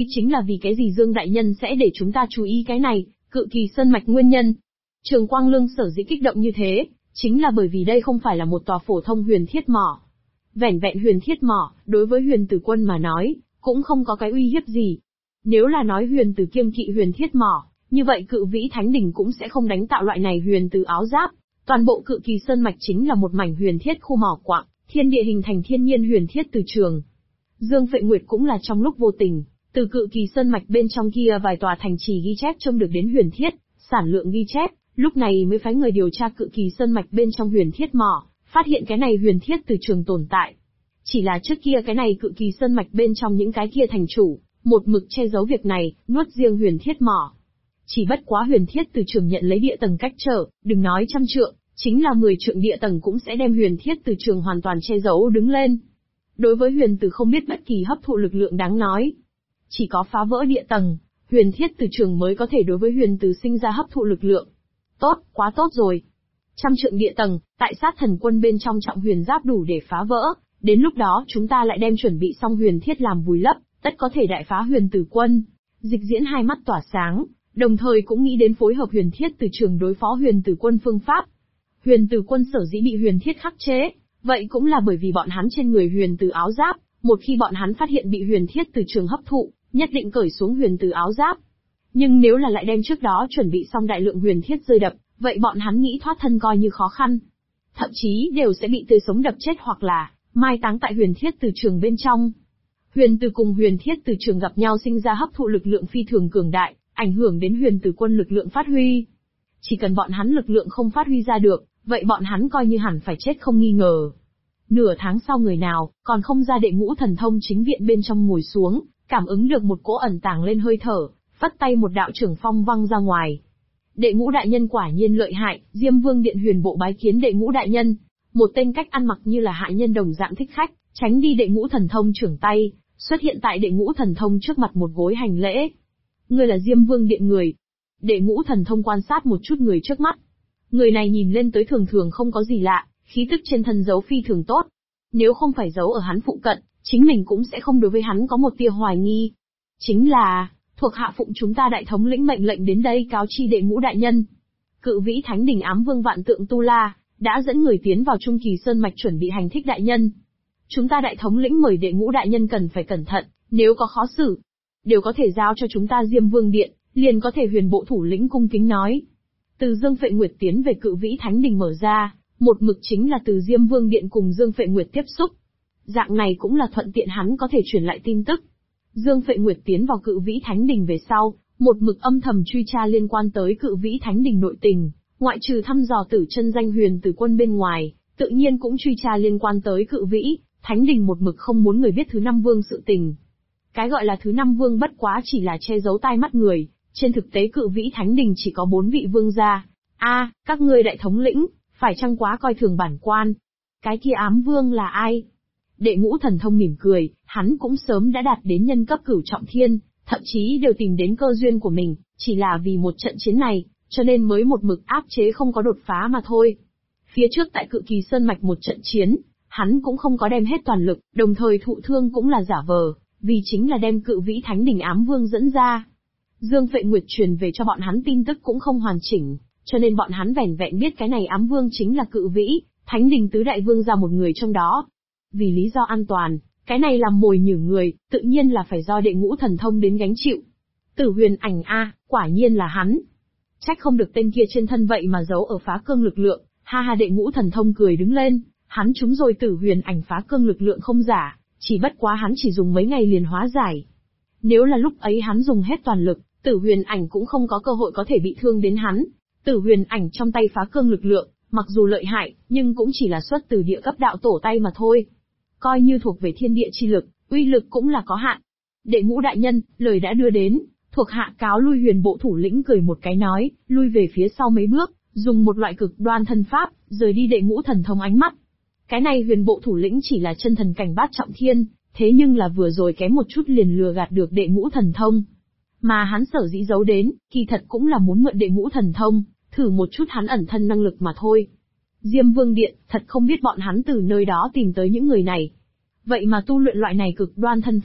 Chính là vì cái gì Dương Đại Nhân sẽ để chúng ta chú ý cái này, Cự Kỳ Sơn Mạch nguyên nhân. Trường Quang Lương sở dĩ kích động như thế, chính là bởi vì đây không phải là một tòa phổ thông huyền thiết mỏ. Vẻn vẹn huyền thiết mỏ, đối với huyền tử quân mà nói, cũng không có cái uy hiếp gì. Nếu là nói huyền tử kiêng kỵ huyền thiết mỏ, như vậy Cự Vĩ Thánh Đình cũng sẽ không đánh tạo loại này huyền tử áo giáp. Toàn bộ Cự Kỳ Sơn Mạch chính là một mảnh huyền thiết khu mỏ quặng, thiên địa hình thành thiên nhiên huyền thiết từ trường. Dương Phệ Nguyệt cũng là trong lúc vô tình, từ Cự Kỳ Sơn Mạch bên trong kia vài tòa thành trì ghi chép trông được đến huyền thiết, sản lượng ghi chép, lúc này mới phái người điều tra Cự Kỳ Sơn Mạch bên trong huyền thiết mỏ, phát hiện cái này huyền thiết từ trường tồn tại. Chỉ là trước kia cái này Cự Kỳ Sơn Mạch bên trong những cái kia thành chủ, một mực che giấu việc này, nuốt riêng huyền thiết mỏ. Chỉ bất quá huyền thiết từ trường nhận lấy địa tầng cách trở, đừng nói 100 trượng, chính là 10 trượng địa tầng cũng sẽ đem huyền thiết từ trường hoàn toàn che giấu đứng lên. Đối với huyền tử không biết bất kỳ hấp thụ lực lượng đáng nói. Chỉ có phá vỡ địa tầng, huyền thiết từ trường mới có thể đối với huyền tử sinh ra hấp thụ lực lượng. Tốt, quá tốt rồi. 100 trượng địa tầng, tại sát thần quân bên trong trọng huyền giáp đủ để phá vỡ, đến lúc đó chúng ta lại đem chuẩn bị xong huyền thiết làm vùi lấp, tất có thể đại phá huyền tử quân. Dịch Diễn hai mắt tỏa sáng, đồng thời cũng nghĩ đến phối hợp huyền thiết từ trường đối phó huyền tử quân phương pháp. Huyền tử quân sở dĩ bị huyền thiết khắc chế, vậy cũng là bởi vì bọn hắn trên người huyền tử áo giáp, một khi bọn hắn phát hiện bị huyền thiết từ trường hấp thụ, nhất định cởi xuống huyền tử áo giáp. Nhưng nếu là lại đem trước đó chuẩn bị xong đại lượng huyền thiết rơi đập, vậy bọn hắn nghĩ thoát thân coi như khó khăn. Thậm chí đều sẽ bị tươi sống đập chết hoặc là mai táng tại huyền thiết từ trường bên trong. Huyền tử cùng huyền thiết từ trường gặp nhau sinh ra hấp thụ lực lượng phi thường cường đại, ảnh hưởng đến huyền tử quân lực lượng phát huy. Chỉ cần bọn hắn lực lượng không phát huy ra được, vậy bọn hắn coi như hẳn phải chết không nghi ngờ. Nửa tháng sau người nào, còn không ra đệ ngũ thần thông chính viện bên trong ngồi xuống, cảm ứng được một cỗ ẩn tàng lên hơi thở, phất tay một đạo trưởng phong văng ra ngoài. Đệ ngũ đại nhân quả nhiên lợi hại, Diêm Vương Điện huyền bộ bái kiến đệ ngũ đại nhân. Một tên cách ăn mặc như là hạ nhân đồng dạng thích khách, tránh đi đệ ngũ thần thông trưởng tay, xuất hiện tại đệ ngũ thần thông trước mặt một gối hành lễ. Ngươi là Diêm Vương Điện người. Đệ ngũ thần thông quan sát một chút người trước mắt. Người này nhìn lên tới thường thường không có gì lạ, khí tức trên thân giấu phi thường tốt. Nếu không phải giấu ở hắn phụ cận, chính mình cũng sẽ không đối với hắn có một tia hoài nghi. Chính là, thuộc hạ phụng chúng ta đại thống lĩnh mệnh lệnh đến đây cáo chi đệ ngũ đại nhân. Cự Vĩ Thánh Đình ám vương Vạn Tượng Tu La, đã dẫn người tiến vào Trung Kỳ Sơn Mạch chuẩn bị hành thích đại nhân. Chúng ta đại thống lĩnh mời đệ ngũ đại nhân cần phải cẩn thận, nếu có khó xử, đều có thể giao cho chúng ta Diêm Vương Điện, liền có thể huyền bộ thủ lĩnh cung kính nói. Từ Dương Phệ Nguyệt tiến về Cự Vĩ Thánh Đình mở ra, một mực chính là từ Diêm Vương Điện cùng Dương Phệ Nguyệt tiếp xúc. Dạng này cũng là thuận tiện hắn có thể truyền lại tin tức. Dương Phệ Nguyệt tiến vào Cự Vĩ Thánh Đình về sau, một mực âm thầm truy tra liên quan tới Cự Vĩ Thánh Đình nội tình, ngoại trừ thăm dò tử chân danh huyền tử quân bên ngoài, tự nhiên cũng truy tra liên quan tới Cự Vĩ Thánh Đình một mực không muốn người biết thứ năm vương sự tình. Cái gọi là thứ năm vương bất quá chỉ là che giấu tai mắt người, trên thực tế Cự Vĩ Thánh Đình chỉ có 4 vị vương gia. Các ngươi đại thống lĩnh, phải chăng quá coi thường bản quan? Cái kia ám vương là ai? Đệ ngũ thần thông mỉm cười, hắn cũng sớm đã đạt đến nhân cấp cửu trọng thiên, thậm chí đều tìm đến cơ duyên của mình, chỉ là vì một trận chiến này, cho nên mới một mực áp chế không có đột phá mà thôi. Phía trước tại Cự Kỳ Sơn Mạch một trận chiến, hắn cũng không có đem hết toàn lực, đồng thời thụ thương cũng là giả vờ, vì chính là đem Cự Vĩ Thánh Đình ám vương dẫn ra. Dương Phệ Nguyệt truyền về cho bọn hắn tin tức cũng không hoàn chỉnh, cho nên bọn hắn vẻn vẹn biết cái này ám vương chính là Cự Vĩ Thánh Đình tứ đại vương ra một người trong đó. Vì lý do an toàn, cái này làm mồi nhử người, tự nhiên là phải do đệ ngũ thần thông đến gánh chịu. Tử Huyền Ảnh quả nhiên là hắn. Trách không được tên kia trên thân vậy mà giấu ở phá cương lực lượng, ha đệ ngũ thần thông cười đứng lên, hắn trúng rồi Tử Huyền Ảnh phá cương lực lượng không giả, chỉ bất quá hắn chỉ dùng mấy ngày liền hóa giải. Nếu là lúc ấy hắn dùng hết toàn lực, Tử Huyền Ảnh cũng không có cơ hội có thể bị thương đến hắn. Tử Huyền Ảnh trong tay phá cương lực lượng, mặc dù lợi hại, nhưng cũng chỉ là xuất từ địa cấp đạo tổ tay mà thôi. Coi như thuộc về thiên địa chi lực, uy lực cũng là có hạn. Đệ ngũ đại nhân, lời đã đưa đến, thuộc hạ cáo lui huyền bộ thủ lĩnh cười một cái nói, lui về phía sau mấy bước, dùng một loại cực đoan thân pháp, rời đi đệ ngũ thần thông ánh mắt. Cái này huyền bộ thủ lĩnh chỉ là chân thần cảnh bát trọng thiên, thế nhưng là vừa rồi kém một chút liền lừa gạt được đệ ngũ thần thông. Mà hắn sở dĩ giấu đến, kỳ thật cũng là muốn mượn đệ ngũ thần thông, thử một chút hắn ẩn thân năng lực mà thôi. Diêm Vương Điện, thật không biết bọn hắn từ nơi đó tìm tới những người này. Vậy mà tu luyện loại này cực đoan thân pháp,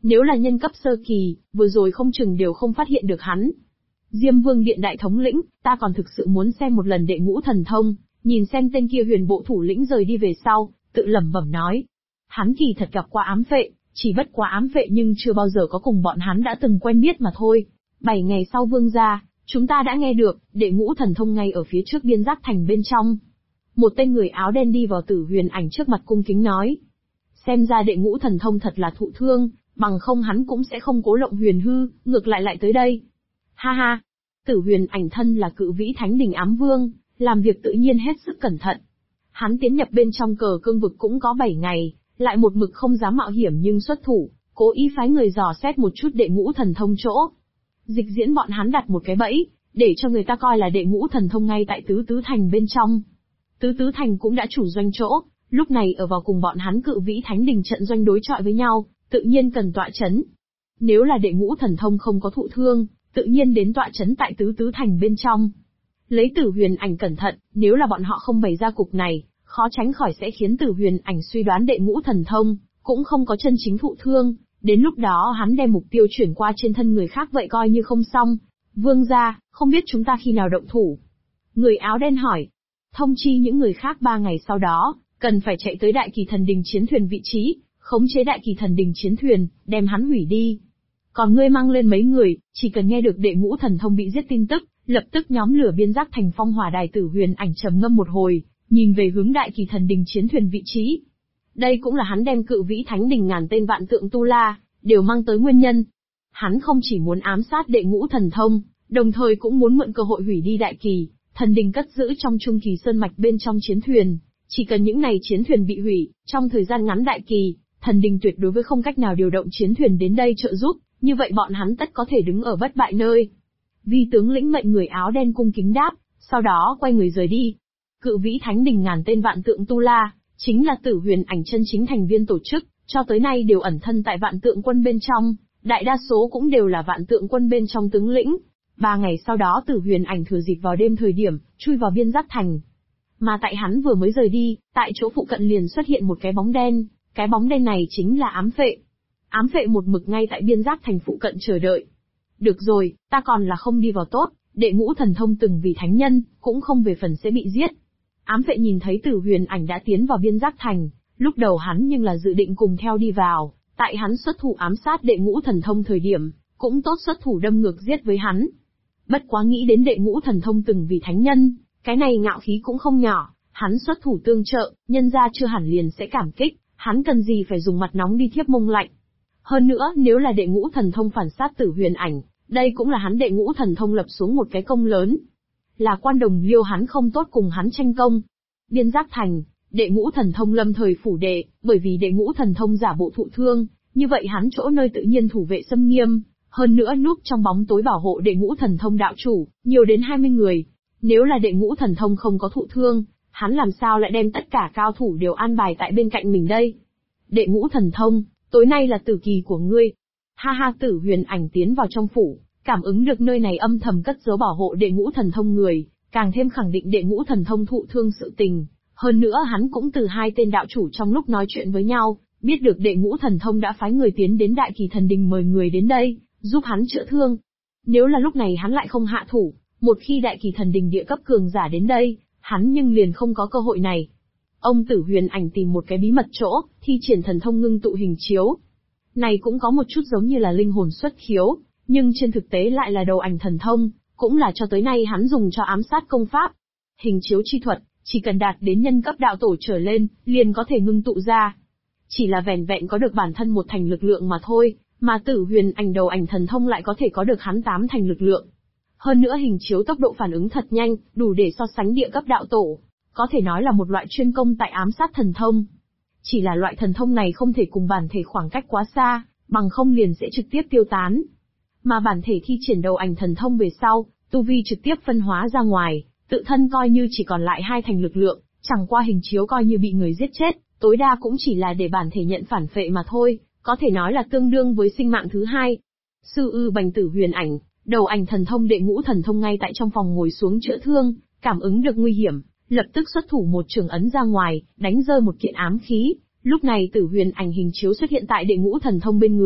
Nếu là nhân cấp sơ kỳ, vừa rồi không chừng đều không phát hiện được hắn. Diêm Vương Điện đại thống lĩnh, ta còn thực sự muốn xem một lần đệ ngũ thần thông, nhìn xem tên kia huyền bộ thủ lĩnh rời đi về sau, tự lẩm bẩm nói. Hắn kỳ thật gặp qua ám phệ, chỉ bất quá ám phệ nhưng chưa bao giờ có cùng bọn hắn đã từng quen biết mà thôi. 7 ngày sau Vương gia, chúng ta đã nghe được, đệ ngũ thần thông ngay ở phía trước biên giác thành bên trong. Một tên người áo đen đi vào Tử Huyền Ảnh trước mặt cung kính nói. Xem ra đệ ngũ thần thông thật là thụ thương, bằng không hắn cũng sẽ không cố lộng huyền hư, ngược lại tới đây. Ha ha! Tử Huyền Ảnh thân là cự vĩ thánh đình ám vương, làm việc tự nhiên hết sức cẩn thận. Hắn tiến nhập bên trong cờ cương vực cũng có 7 ngày, lại một mực không dám mạo hiểm nhưng xuất thủ, cố ý phái người dò xét một chút đệ ngũ thần thông chỗ. Dịch diễn bọn hắn đặt một cái bẫy, để cho người ta coi là đệ ngũ thần thông ngay tại Tứ Tứ Thành bên trong. Tứ Tứ Thành cũng đã chủ doanh chỗ, lúc này ở vào cùng bọn hắn cự vĩ thánh đình trận doanh đối chọi với nhau, tự nhiên cần tọa chấn. Nếu là đệ ngũ thần thông không có thụ thương, tự nhiên đến tọa chấn tại Tứ Tứ Thành bên trong. Lấy Tử Huyền Ảnh cẩn thận, nếu là bọn họ không bày ra cục này, khó tránh khỏi sẽ khiến Tử Huyền Ảnh suy đoán đệ ngũ thần thông, cũng không có chân chính thụ thương, đến lúc đó hắn đem mục tiêu chuyển qua trên thân người khác vậy coi như không xong. Vương gia, không biết chúng ta khi nào động thủ? Người áo đen hỏi. Thông chi những người khác 3 ngày sau đó, cần phải chạy tới Đại Kỳ Thần Đình chiến thuyền vị trí, khống chế Đại Kỳ Thần Đình chiến thuyền, đem hắn hủy đi. Còn ngươi mang lên mấy người, chỉ cần nghe được đệ ngũ thần thông bị giết tin tức, lập tức nhóm lửa biên giác thành phong hỏa đài. Tử Huyền Ảnh trầm ngâm một hồi, nhìn về hướng Đại Kỳ Thần Đình chiến thuyền vị trí. Đây cũng là hắn đem cự vĩ thánh đình ngàn tên vạn tượng tu la, đều mang tới nguyên nhân. Hắn không chỉ muốn ám sát đệ ngũ thần thông, đồng thời cũng muốn mượn cơ hội hủy đi Đại Kỳ Thần Đình cất giữ trong Trung Kỳ Sơn mạch bên trong chiến thuyền. Chỉ cần những này chiến thuyền bị hủy, trong thời gian ngắn Đại Kỳ Thần Đình tuyệt đối với không cách nào điều động chiến thuyền đến đây trợ giúp, như vậy bọn hắn tất có thể đứng ở bất bại nơi. Vi tướng lĩnh mệnh người áo đen cung kính đáp, sau đó quay người rời đi. Cự vĩ thánh đình ngàn tên vạn tượng tu la, chính là Tử Huyền Ảnh chân chính thành viên tổ chức, cho tới nay đều ẩn thân tại vạn tượng quân bên trong, đại đa số cũng đều là vạn tượng quân bên trong tướng lĩnh. 3 ngày sau đó Tử Huyền Ảnh thừa dịp vào đêm thời điểm, chui vào biên giác thành. Mà tại hắn vừa mới rời đi, tại chỗ phụ cận liền xuất hiện một cái bóng đen, cái bóng đen này chính là ám phệ. Ám phệ một mực ngay tại biên giác thành phụ cận chờ đợi. Được rồi, ta còn là không đi vào tốt, đệ ngũ thần thông từng vì thánh nhân, cũng không về phần sẽ bị giết. Ám phệ nhìn thấy Tử Huyền Ảnh đã tiến vào biên giác thành, lúc đầu hắn nhưng là dự định cùng theo đi vào, tại hắn xuất thủ ám sát đệ ngũ thần thông thời điểm, cũng tốt xuất thủ đâm ngược giết với hắn. Bất quá nghĩ đến đệ ngũ thần thông từng vì thánh nhân, cái này ngạo khí cũng không nhỏ, hắn xuất thủ tương trợ, nhân ra chưa hẳn liền sẽ cảm kích, hắn cần gì phải dùng mặt nóng đi thiếp mông lạnh. Hơn nữa, nếu là đệ ngũ thần thông phản sát Tử Huyền Ảnh, đây cũng là hắn đệ ngũ thần thông lập xuống một cái công lớn. Là Quan Đồng Liêu hắn không tốt cùng hắn tranh công. Biên giác thành, đệ ngũ thần thông lâm thời phủ đệ, bởi vì đệ ngũ thần thông giả bộ thụ thương, như vậy hắn chỗ nơi tự nhiên thủ vệ xâm nghiêm, hơn nữa núp trong bóng tối bảo hộ đệ ngũ thần thông đạo chủ, nhiều đến 20 người. Nếu là đệ ngũ thần thông không có thụ thương, hắn làm sao lại đem tất cả cao thủ đều an bài tại bên cạnh mình đây? Đệ ngũ thần thông, tối nay là tử kỳ của ngươi. Ha ha, Tử Huyền Ảnh tiến vào trong phủ, cảm ứng được nơi này âm thầm cất giấu bảo hộ đệ ngũ thần thông người, càng thêm khẳng định đệ ngũ thần thông thụ thương sự tình. Hơn nữa hắn cũng từ 2 tên đạo chủ trong lúc nói chuyện với nhau, biết được đệ ngũ thần thông đã phái người tiến đến Đại Kỳ Thần Đình mời người đến đây, giúp hắn chữa thương. Nếu là lúc này hắn lại không hạ thủ, một khi Đại Kỳ Thần Đình địa cấp cường giả đến đây, hắn nhưng liền không có cơ hội này. Ông Tử Huyền Ảnh tìm một cái bí mật chỗ, thi triển thần thông ngưng tụ hình chiếu. Này cũng có một chút giống như là linh hồn xuất khiếu, nhưng trên thực tế lại là đầu ảnh thần thông, cũng là cho tới nay hắn dùng cho ám sát công pháp. Hình chiếu chi thuật, chỉ cần đạt đến nhân cấp đạo tổ trở lên, liền có thể ngưng tụ ra. Chỉ là vẻn vẹn có được bản thân 1 thành lực lượng mà thôi, mà Tử Huyền Ảnh đầu ảnh thần thông lại có thể có được hắn 8 thành lực lượng. Hơn nữa hình chiếu tốc độ phản ứng thật nhanh, đủ để so sánh địa cấp đạo tổ, có thể nói là một loại chuyên công tại ám sát thần thông. Chỉ là loại thần thông này không thể cùng bản thể khoảng cách quá xa, bằng không liền sẽ trực tiếp tiêu tán. Mà bản thể thi triển đầu ảnh thần thông về sau, tu vi trực tiếp phân hóa ra ngoài, tự thân coi như chỉ còn lại 2 thành lực lượng, chẳng qua hình chiếu coi như bị người giết chết, tối đa cũng chỉ là để bản thể nhận phản phệ mà thôi, có thể nói là tương đương với sinh mạng thứ 2. Sư ư bành Tử Huyền Ảnh, đầu ảnh thần thông đệ ngũ thần thông ngay tại trong phòng ngồi xuống chữa thương, cảm ứng được nguy hiểm, lập tức xuất thủ một trường ấn ra ngoài, đánh rơi một kiện ám khí. Lúc này Tử Huyền Ảnh hình chiếu xuất hiện tại đệ ngũ thần thông bên người,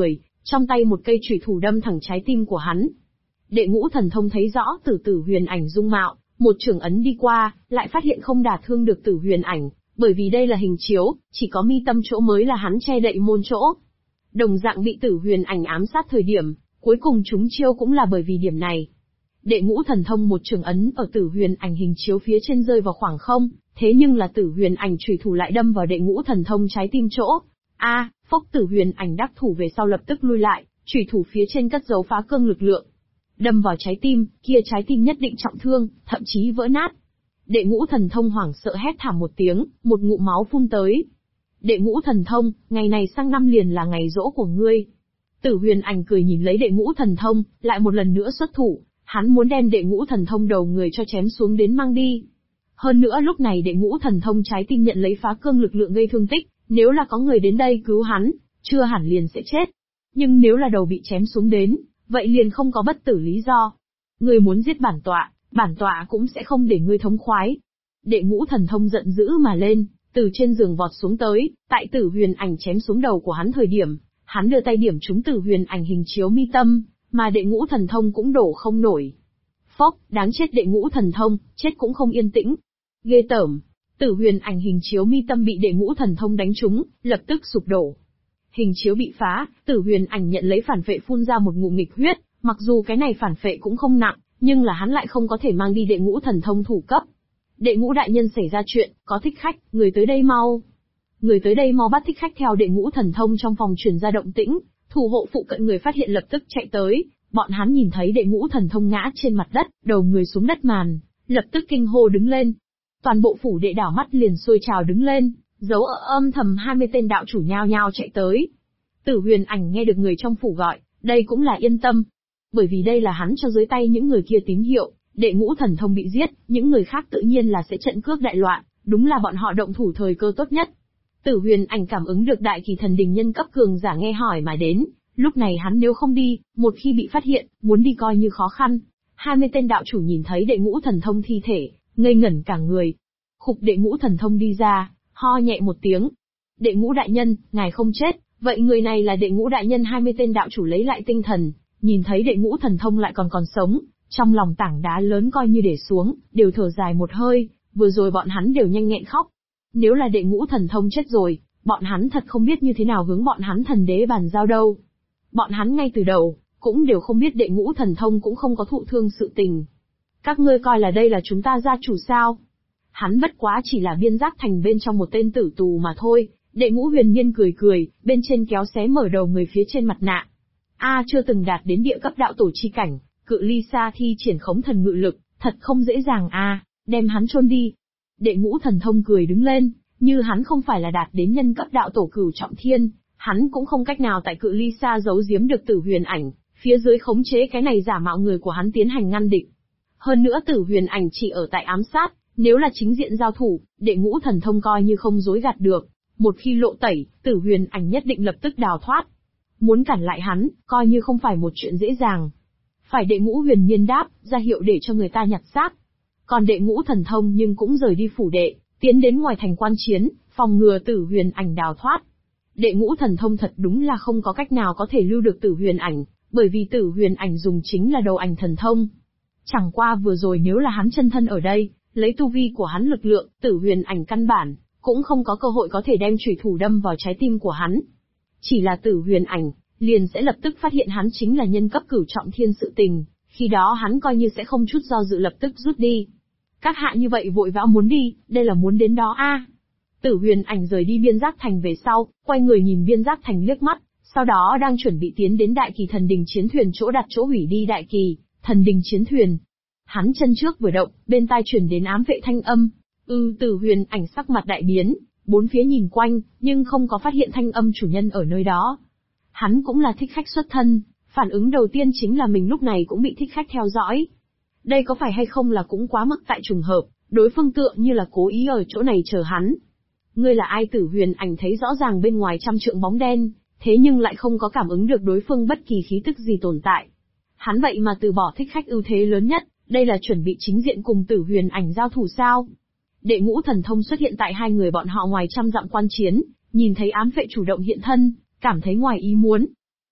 trong tay một cây chủy thủ đâm thẳng trái tim của hắn. Đệ ngũ thần thông thấy rõ Tử Huyền Ảnh dung mạo, một chưởng ấn đi qua, lại phát hiện không đả thương được Tử Huyền Ảnh, bởi vì đây là hình chiếu, chỉ có mi tâm chỗ mới là hắn che đậy môn chỗ. Đồng dạng bị Tử Huyền Ảnh ám sát thời điểm, cuối cùng chúng chiêu cũng là bởi vì điểm này. Đệ ngũ thần thông một chưởng ấn ở Tử Huyền Ảnh hình chiếu phía trên rơi vào khoảng không, thế nhưng là Tử Huyền Ảnh chủy thủ lại đâm vào đệ ngũ thần thông trái tim chỗ. Phốc Tử Huyền Ảnh đắc thủ về sau lập tức lui lại, chủy thủ phía trên cất dấu phá cương lực lượng. Đâm vào trái tim, kia trái tim nhất định trọng thương, thậm chí vỡ nát. Đệ ngũ thần thông hoảng sợ hét thảm một tiếng, một ngụm máu phun tới. Đệ ngũ thần thông, ngày này sang năm liền là ngày giỗ của ngươi. Tử Huyền Ảnh cười nhìn lấy đệ ngũ thần thông, lại một lần nữa xuất thủ, hắn muốn đem đệ ngũ thần thông đầu người cho chém xuống đến mang đi. Hơn nữa lúc này đệ ngũ thần thông trái tim nhận lấy phá cương lực lượng gây thương tích, nếu là có người đến đây cứu hắn, chưa hẳn liền sẽ chết. Nhưng nếu là đầu bị chém xuống đến, vậy liền không có bất tử lý do. Ngươi muốn giết bản tọa cũng sẽ không để ngươi thống khoái. Đệ ngũ thần thông giận dữ mà lên, từ trên giường vọt xuống tới, tại Tử Huyền Ảnh chém xuống đầu của hắn thời điểm, hắn đưa tay điểm trúng Tử Huyền Ảnh hình chiếu mi tâm, mà đệ ngũ thần thông cũng đổ không nổi. Phốc, đáng chết đệ ngũ thần thông, chết cũng không yên tĩnh. Ghê tởm, Tử Huyền Ảnh hình chiếu mi tâm bị đệ ngũ thần thông đánh trúng, lập tức sụp đổ. Hình chiếu bị phá, Tử Huyền Ảnh nhận lấy phản phệ phun ra một ngụm nghịch huyết, mặc dù cái này phản phệ cũng không nặng, nhưng là hắn lại không có thể mang đi đệ ngũ thần thông thủ cấp. Đệ ngũ đại nhân xảy ra chuyện, có thích khách, người tới đây mau. Người tới đây mau bắt thích khách. Theo đệ ngũ thần thông trong phòng truyền ra động tĩnh, thủ hộ phụ cận người phát hiện lập tức chạy tới, bọn hắn nhìn thấy đệ ngũ thần thông ngã trên mặt đất, đầu người xuống đất màn, lập tức kinh hô đứng lên. Toàn bộ phủ đệ đảo mắt liền sôi trào đứng lên, giấu ở âm thầm 20 tên đạo chủ nhao nhao chạy tới. Tử Huyền Ảnh nghe được người trong phủ gọi, đây cũng là yên tâm. Bởi vì đây là hắn cho dưới tay những người kia tín hiệu, đệ ngũ thần thông bị giết, những người khác tự nhiên là sẽ trận cướp đại loạn, đúng là bọn họ động thủ thời cơ tốt nhất. Tử Huyền Ảnh cảm ứng được đại kỳ thần đình nhân cấp cường giả nghe hỏi mà đến, lúc này hắn nếu không đi, một khi bị phát hiện, muốn đi coi như khó khăn. 20 tên đạo chủ nhìn thấy đệ ngũ thần thông thi thể, ngây ngẩn cả người. Khục đệ ngũ thần thông đi ra, ho nhẹ một tiếng. Đệ ngũ đại nhân, ngài không chết, vậy người này là đệ ngũ đại nhân. 20 tên đạo chủ lấy lại tinh thần, nhìn thấy đệ ngũ thần thông lại còn sống, trong lòng tảng đá lớn coi như để xuống, đều thở dài một hơi, vừa rồi bọn hắn đều nhanh nghẹn khóc. Nếu là đệ ngũ thần thông chết rồi, bọn hắn thật không biết như thế nào hướng bọn hắn thần đế bàn giao đâu. Bọn hắn ngay từ đầu, cũng đều không biết đệ ngũ thần thông cũng không có thụ thương sự tình. Các ngươi coi là đây là chúng ta gia chủ sao? Hắn bất quá chỉ là Biên Giác Thành bên trong một tên tử tù mà thôi. Đệ ngũ huyền nhiên cười cười, bên trên kéo xé mở đầu người phía trên mặt nạ. Chưa từng đạt đến địa cấp đạo tổ chi cảnh, cự ly xa thi triển khống thần ngự lực, thật không dễ dàng đem hắn chôn đi. Đệ ngũ thần thông cười đứng lên, như hắn không phải là đạt đến nhân cấp đạo tổ cửu trọng thiên, hắn cũng không cách nào tại cự ly xa giấu giếm được Tử Huyền Ảnh, phía dưới khống chế cái này giả mạo người của hắn tiến hành ngăn địch. Hơn nữa Tử Huyền Ảnh chỉ ở tại ám sát, nếu là chính diện giao thủ, đệ ngũ thần thông coi như không dối gạt được, một khi lộ tẩy, Tử Huyền Ảnh nhất định lập tức đào thoát. Muốn cản lại hắn, coi như không phải một chuyện dễ dàng. Phải đệ ngũ huyền nhiên đáp, ra hiệu để cho người ta nhặt xác. Còn đệ ngũ thần thông nhưng cũng rời đi phủ đệ, tiến đến ngoài thành quan chiến, phòng ngừa Tử Huyền Ảnh đào thoát. Đệ ngũ thần thông thật đúng là không có cách nào có thể lưu được Tử Huyền Ảnh, bởi vì Tử Huyền Ảnh dùng chính là đầu ảnh thần thông. Chẳng qua vừa rồi nếu là hắn chân thân ở đây, lấy tu vi của hắn lực lượng, Tử Huyền Ảnh căn bản cũng không có cơ hội có thể đem chủy thủ đâm vào trái tim của hắn. Chỉ là Tử Huyền Ảnh liền sẽ lập tức phát hiện hắn chính là nhân cấp cửu trọng thiên sự tình, khi đó hắn coi như sẽ không chút do dự lập tức rút đi. Các hạ như vậy vội vã muốn đi, đây là muốn đến đó Tử Huyền Ảnh rời đi Biên Giác Thành về sau, quay người nhìn Biên Giác Thành liếc mắt, sau đó đang chuẩn bị tiến đến đại kỳ thần đình chiến thuyền chỗ đặt chỗ hủy đi đại kỳ thần đình chiến thuyền. Hắn chân trước vừa động, bên tai truyền đến ám vệ thanh âm. Tử Huyền Ảnh sắc mặt đại biến, bốn phía nhìn quanh, nhưng không có phát hiện thanh âm chủ nhân ở nơi đó. Hắn cũng là thích khách xuất thân, phản ứng đầu tiên chính là mình lúc này cũng bị thích khách theo dõi. Đây có phải hay không là cũng quá mức tại trùng hợp, đối phương tựa như là cố ý ở chỗ này chờ hắn. Ngươi là ai? Tử Huyền Ảnh thấy rõ ràng bên ngoài trăm trượng bóng đen, thế nhưng lại không có cảm ứng được đối phương bất kỳ khí tức gì tồn tại. Hắn vậy mà từ bỏ thích khách ưu thế lớn nhất, đây là chuẩn bị chính diện cùng Tử Huyền Ảnh giao thủ sao? Đệ ngũ thần thông xuất hiện tại hai người bọn họ ngoài trăm dặm quan chiến, nhìn thấy ám vệ chủ động hiện thân, cảm thấy ngoài ý muốn.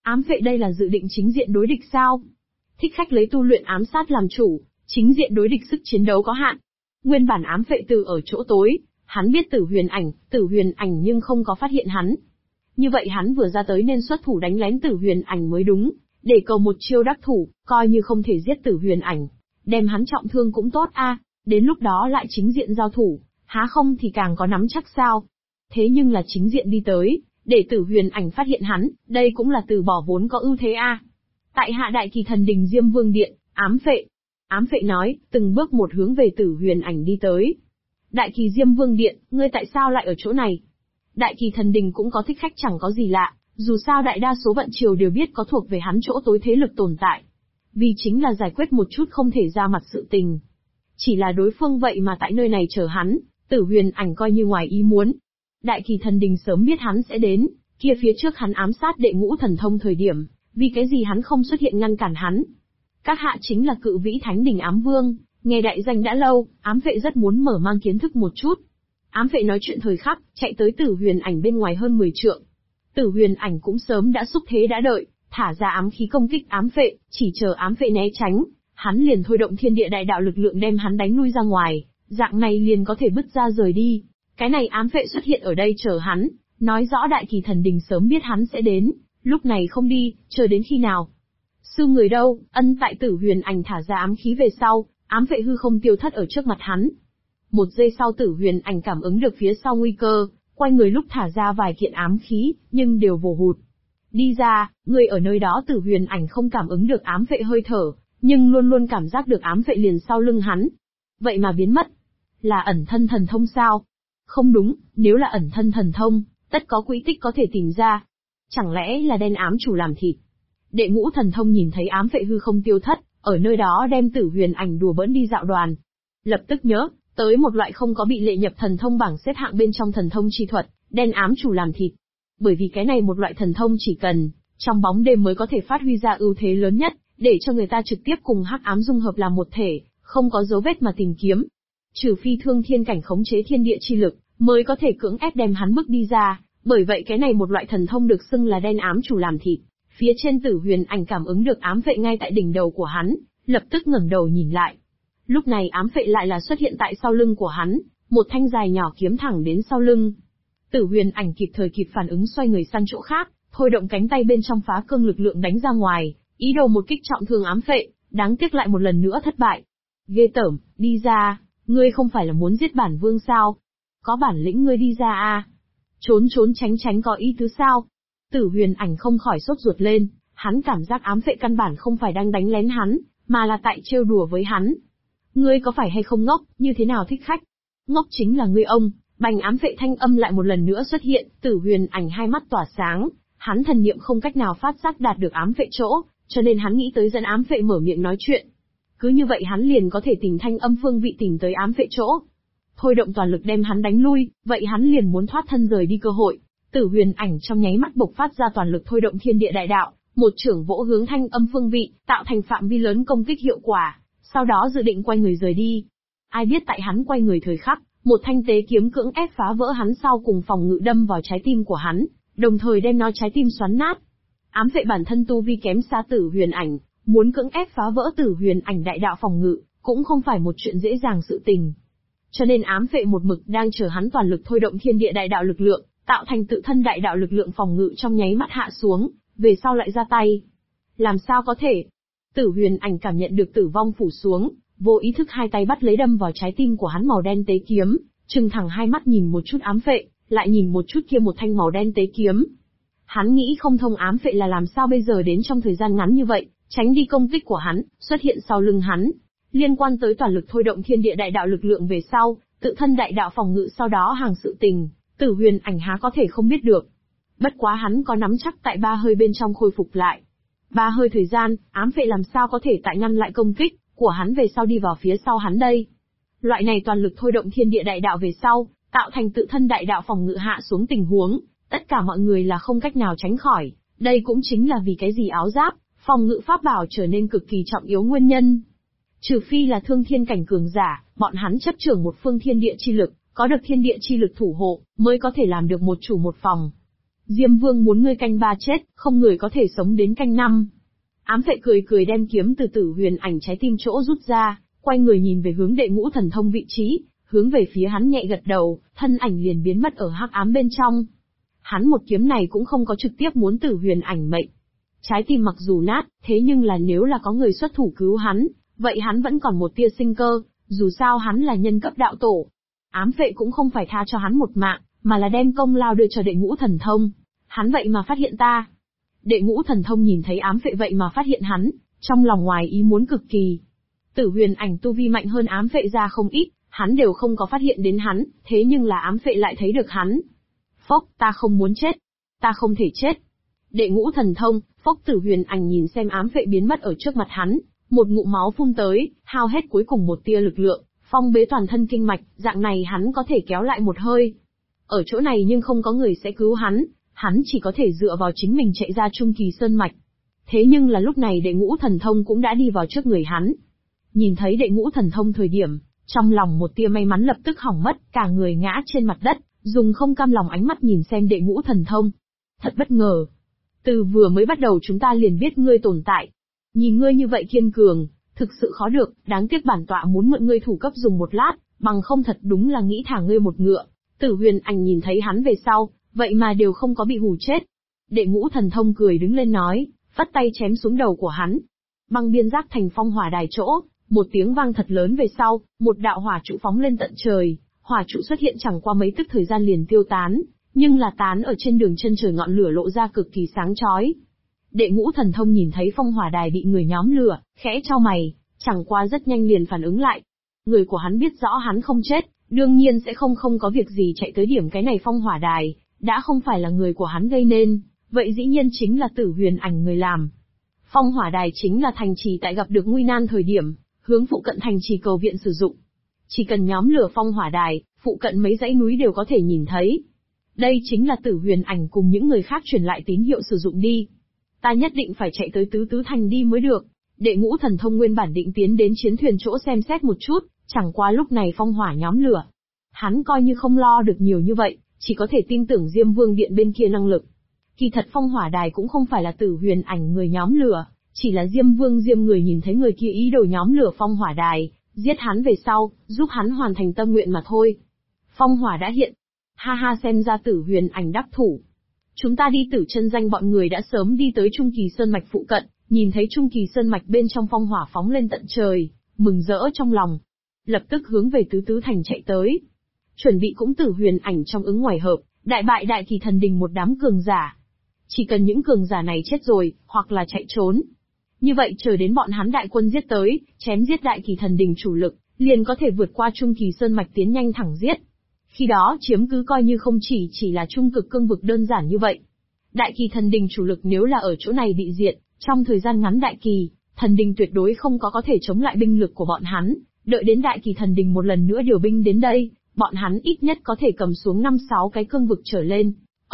Ám Phệ đây là dự định chính diện đối địch sao? Thích khách lấy tu luyện ám sát làm chủ, chính diện đối địch sức chiến đấu có hạn. Nguyên bản Ám Phệ từ ở chỗ tối, hắn biết Tử Huyền Ảnh nhưng không có phát hiện hắn. Như vậy hắn vừa ra tới nên xuất thủ đánh lén Tử Huyền Ảnh mới đúng, để cầu một chiêu đắc thủ, coi như không thể giết Tử Huyền Ảnh, đem hắn trọng thương cũng tốt a, đến lúc đó lại chính diện giao thủ, há không thì càng có nắm chắc sao? Thế nhưng là chính diện đi tới, để Tử Huyền Ảnh phát hiện hắn, đây cũng là từ bỏ vốn có ưu thế a. Tại hạ Đại Kỳ Thần Đình Diêm Vương Điện, Ám Phệ. Ám Phệ nói, từng bước một hướng về Tử Huyền Ảnh đi tới. Đại Kỳ Diêm Vương Điện, ngươi tại sao lại ở chỗ này? Đại Kỳ Thần Đình cũng có thích khách chẳng có gì lạ, dù sao đại đa số vận triều đều biết có thuộc về hắn chỗ tối thế lực tồn tại. Vì chính là giải quyết một chút không thể ra mặt sự tình. Chỉ là đối phương vậy mà tại nơi này chờ hắn, Tử Huyền Ảnh coi như ngoài ý muốn. Đại Kỳ Thần Đình sớm biết hắn sẽ đến, kia phía trước hắn ám sát đệ ngũ thần thông thời điểm, vì cái gì hắn không xuất hiện ngăn cản hắn? Các hạ chính là Cự Vĩ Thánh Đình Ám Vương, nghe đại danh đã lâu, Ám Phệ rất muốn mở mang kiến thức một chút. Ám Phệ nói chuyện thời khắc, chạy tới Tử Huyền Ảnh bên ngoài hơn 10 trượng. Tử Huyền Ảnh cũng sớm đã xúc thế đã đợi, thả ra ám khí công kích Ám Phệ, chỉ chờ Ám Phệ né tránh, hắn liền thôi động thiên địa đại đạo lực lượng đem hắn đánh lui ra ngoài, dạng này liền có thể bứt ra rời đi. Cái này Ám Phệ xuất hiện ở đây chờ hắn, nói rõ Đại Kỳ Thần Đình sớm biết hắn sẽ đến, lúc này không đi, chờ đến khi nào? Sư người đâu? Ân tại Tử Huyền Ảnh thả ra ám khí về sau, Ám Phệ hư không tiêu thất ở trước mặt hắn. Một giây sau Tử Huyền Ảnh cảm ứng được phía sau nguy cơ, quay người lúc thả ra vài kiện ám khí, nhưng đều vồ hụt. Đi ra, người ở nơi đó. Tử Huyền Ảnh không cảm ứng được Ám Phệ hơi thở, nhưng luôn luôn cảm giác được Ám Phệ liền sau lưng hắn. Vậy mà biến mất. Là ẩn thân thần thông sao? Không đúng, nếu là ẩn thân thần thông, tất có quỹ tích có thể tìm ra. Chẳng lẽ là đen ám chủ làm thịt? Đệ ngũ thần thông nhìn thấy Ám Phệ hư không tiêu thất, ở nơi đó đem Tử Huyền Ảnh đùa bỡn đi dạo đoàn. Lập tức nhớ tới một loại không có bị lệ nhập thần thông bảng xếp hạng bên trong thần thông chi thuật, đen ám chủ làm thịt. Bởi vì cái này một loại thần thông chỉ cần trong bóng đêm mới có thể phát huy ra ưu thế lớn nhất, để cho người ta trực tiếp cùng hắc ám dung hợp làm một thể, không có dấu vết mà tìm kiếm. Trừ phi thương thiên cảnh khống chế thiên địa chi lực, mới có thể cưỡng ép đem hắn bước đi ra, bởi vậy cái này một loại thần thông được xưng là đen ám chủ làm thịt. Phía trên Tử Huyền Ảnh cảm ứng được Ám Phệ ngay tại đỉnh đầu của hắn, lập tức ngẩng đầu nhìn lại. Lúc này Ám Phệ lại là xuất hiện tại sau lưng của hắn, một thanh dài nhỏ kiếm thẳng đến sau lưng. Tử Huyền Ảnh kịp thời kịp phản ứng xoay người sang chỗ khác, thôi động cánh tay bên trong phá cương lực lượng đánh ra ngoài, ý đồ một kích trọng thương Ám Phệ, đáng tiếc lại một lần nữa thất bại. Ghê tởm, đi ra, ngươi không phải là muốn giết bản vương sao? Có bản lĩnh ngươi đi ra a. Trốn trốn tránh tránh có ý tứ sao? Tử Huyền Ảnh không khỏi sốt ruột lên, hắn cảm giác Ám Phệ căn bản không phải đang đánh lén hắn, mà là tại trêu đùa với hắn. Ngươi có phải hay không ngốc, như thế nào thích khách? Ngốc chính là ngươi ông. Bành Ám Phệ thanh âm lại một lần nữa xuất hiện, Tử Huyền Ảnh hai mắt tỏa sáng, hắn thần niệm không cách nào phát giác đạt được Ám Phệ chỗ, cho nên hắn nghĩ tới dẫn Ám Phệ mở miệng nói chuyện. Cứ như vậy hắn liền có thể tìm thanh âm phương vị tìm tới Ám Phệ chỗ. Thôi động toàn lực đem hắn đánh lui, vậy hắn liền muốn thoát thân rời đi cơ hội. Tử Huyền Ảnh trong nháy mắt bộc phát ra toàn lực thôi động thiên địa đại đạo, một chưởng vỗ hướng thanh âm phương vị, tạo thành phạm vi lớn công kích hiệu quả, sau đó dự định quay người rời đi. Ai biết tại hắn quay người thời khắc, một thanh tế kiếm cưỡng ép phá vỡ hắn sau cùng phòng ngự đâm vào trái tim của hắn, đồng thời đem nó trái tim xoắn nát. Ám Phệ bản thân tu vi kém xa Tử Huyền Ảnh, muốn cưỡng ép phá vỡ Tử Huyền Ảnh đại đạo phòng ngự, cũng không phải một chuyện dễ dàng sự tình. Cho nên Ám Phệ một mực đang chờ hắn toàn lực thôi động thiên địa đại đạo lực lượng, tạo thành tự thân đại đạo lực lượng phòng ngự trong nháy mắt hạ xuống, về sau lại ra tay. Làm sao có thể? Tử Huyền Ảnh cảm nhận được tử vong phủ xuống, vô ý thức hai tay bắt lấy đâm vào trái tim của hắn màu đen tế kiếm, trừng thẳng hai mắt nhìn một chút Ám Phệ, lại nhìn một chút kia một thanh màu đen tế kiếm. Hắn nghĩ không thông Ám Phệ là làm sao bây giờ đến trong thời gian ngắn như vậy, tránh đi công kích của hắn, xuất hiện sau lưng hắn. Liên quan tới toàn lực thôi động thiên địa đại đạo lực lượng về sau, tự thân đại đạo phòng ngự sau đó hàng sự tình, Tử Huyền Ảnh há có thể không biết được. Bất quá hắn có nắm chắc tại ba hơi bên trong khôi phục lại. Ba hơi thời gian, Ám Phệ làm sao có thể tại ngăn lại công kích của hắn về sau đi vào phía sau hắn đây. Loại này toàn lực thôi động thiên địa đại đạo về sau, tạo thành tự thân đại đạo phòng ngự hạ xuống tình huống, tất cả mọi người là không cách nào tránh khỏi, đây cũng chính là vì cái gì áo giáp, phòng ngự pháp bảo trở nên cực kỳ trọng yếu nguyên nhân. Trừ phi là thương thiên cảnh cường giả, bọn hắn chấp trưởng một phương thiên địa chi lực, có được thiên địa chi lực thủ hộ, mới có thể làm được một chủ một phòng. Diêm Vương muốn ngươi canh 3 chết, không người có thể sống đến canh 5. Ám Phệ cười cười đem kiếm từ Tử Huyền Ảnh trái tim chỗ rút ra, quay người nhìn về hướng Đệ Ngũ Thần Thông vị trí, hướng về phía hắn nhẹ gật đầu, thân ảnh liền biến mất ở hắc ám bên trong. Hắn một kiếm này cũng không có trực tiếp muốn Tử Huyền Ảnh mệnh. Trái tim mặc dù nát, thế nhưng là nếu là có người xuất thủ cứu hắn, vậy hắn vẫn còn một tia sinh cơ, dù sao hắn là nhân cấp đạo tổ. Ám Phệ cũng không phải tha cho hắn một mạng, mà là đem công lao đưa cho Đệ Ngũ Thần Thông. Hắn vậy mà phát hiện ta. Đệ Ngũ Thần Thông nhìn thấy Ám Phệ vậy mà phát hiện hắn, trong lòng ngoài ý muốn cực kỳ. Tử Huyền Ảnh tu vi mạnh hơn Ám Phệ ra không ít, hắn đều không có phát hiện đến hắn, thế nhưng là Ám Phệ lại thấy được hắn. Phốc, ta không muốn chết. Ta không thể chết. Đệ Ngũ Thần Thông, phốc. Tử Huyền Ảnh nhìn xem Ám Phệ biến mất ở trước mặt hắn, một ngụm máu phun tới, hao hết cuối cùng một tia lực lượng, phong bế toàn thân kinh mạch, dạng này hắn có thể kéo lại một hơi. Ở chỗ này nhưng không có người sẽ cứu hắn chỉ có thể dựa vào chính mình chạy ra Trung Kỳ Sơn Mạch. Thế nhưng là lúc này Đệ Ngũ Thần Thông cũng đã đi vào trước người hắn. Nhìn thấy Đệ Ngũ Thần Thông thời điểm, trong lòng một tia may mắn lập tức hỏng mất, cả người ngã trên mặt đất, dùng không cam lòng ánh mắt nhìn xem Đệ Ngũ Thần Thông. Thật bất ngờ. Từ vừa mới bắt đầu chúng ta liền biết ngươi tồn tại. Nhìn ngươi như vậy kiên cường, thực sự khó được, đáng tiếc bản tọa muốn mượn ngươi thủ cấp dùng một lát, bằng không thật đúng là nghĩ thả ngươi một ngựa. Tử Huyền Ảnh nhìn thấy hắn về sau, vậy mà đều không có bị hù chết. Đệ Ngũ Thần Thông cười đứng lên nói, vắt tay chém xuống đầu của hắn. Băng biên giác thành phong hỏa đài chỗ, một tiếng vang thật lớn về sau, một đạo hỏa trụ phóng lên tận trời, hỏa trụ xuất hiện chẳng qua mấy tức thời gian liền tiêu tán, nhưng là tán ở trên đường chân trời ngọn lửa lộ ra cực kỳ sáng chói. Đệ Ngũ Thần Thông nhìn thấy phong hỏa đài bị người nhóm lửa, khẽ chau mày, chẳng qua rất nhanh liền phản ứng lại. Người của hắn biết rõ hắn không chết, đương nhiên sẽ không có việc gì chạy tới điểm cái này phong hỏa đài, đã không phải là người của hắn gây nên, vậy dĩ nhiên chính là Tử Huyền Ảnh người làm. Phong hỏa đài chính là thành trì tại gặp được nguy nan thời điểm, hướng phụ cận thành trì cầu viện sử dụng. Chỉ cần nhóm lửa phong hỏa đài, phụ cận mấy dãy núi đều có thể nhìn thấy. Đây chính là Tử Huyền Ảnh cùng những người khác truyền lại tín hiệu sử dụng đi. Ta nhất định phải chạy tới Tứ Tứ Thành đi mới được. Đệ Ngũ Thần Thông nguyên bản định tiến đến chiến thuyền chỗ xem xét một chút, chẳng qua lúc này phong hỏa nhóm lửa. Hắn coi như không lo được nhiều như vậy, chỉ có thể tin tưởng Diêm Vương Điện bên kia năng lực. Kỳ thật phong hỏa đài cũng không phải là Tử Huyền Ảnh người nhóm lửa, chỉ là Diêm Vương Diêm người nhìn thấy người kia ý đồ nhóm lửa phong hỏa đài, giết hắn về sau, giúp hắn hoàn thành tâm nguyện mà thôi. Phong hỏa đã hiện. Ha ha, xem ra Tử Huyền Ảnh đắc thủ. Chúng ta đi Tử Chân Danh bọn người đã sớm đi tới Trung Kỳ Sơn Mạch phụ cận, nhìn thấy Trung Kỳ Sơn Mạch bên trong phong hỏa phóng lên tận trời, mừng rỡ trong lòng. Lập tức hướng về Tứ Tứ Thành chạy tới. Chuẩn bị cũng Tử Huyền Ảnh trong ứng ngoài hợp, đại bại Đại Kỳ Thần Đình một đám cường giả. Chỉ cần những cường giả này chết rồi, hoặc là chạy trốn. Như vậy chờ đến bọn hắn đại quân giết tới, chém giết Đại Kỳ Thần Đình chủ lực, liền có thể vượt qua Trung Kỳ Sơn Mạch tiến nhanh thẳng giết. Khi đó chiếm cứ coi như không chỉ là trung cực cương vực đơn giản như vậy. Đại Kỳ Thần Đình chủ lực nếu là ở chỗ này bị diệt, trong thời gian ngắn Đại Kỳ Thần Đình tuyệt đối không có thể chống lại binh lực của bọn hắn, đợi đến Đại Kỳ Thần Đình một lần nữa điều binh đến đây, bọn hắn ít nhất có thể cầm xuống 5-6 cái cương vực trở lên.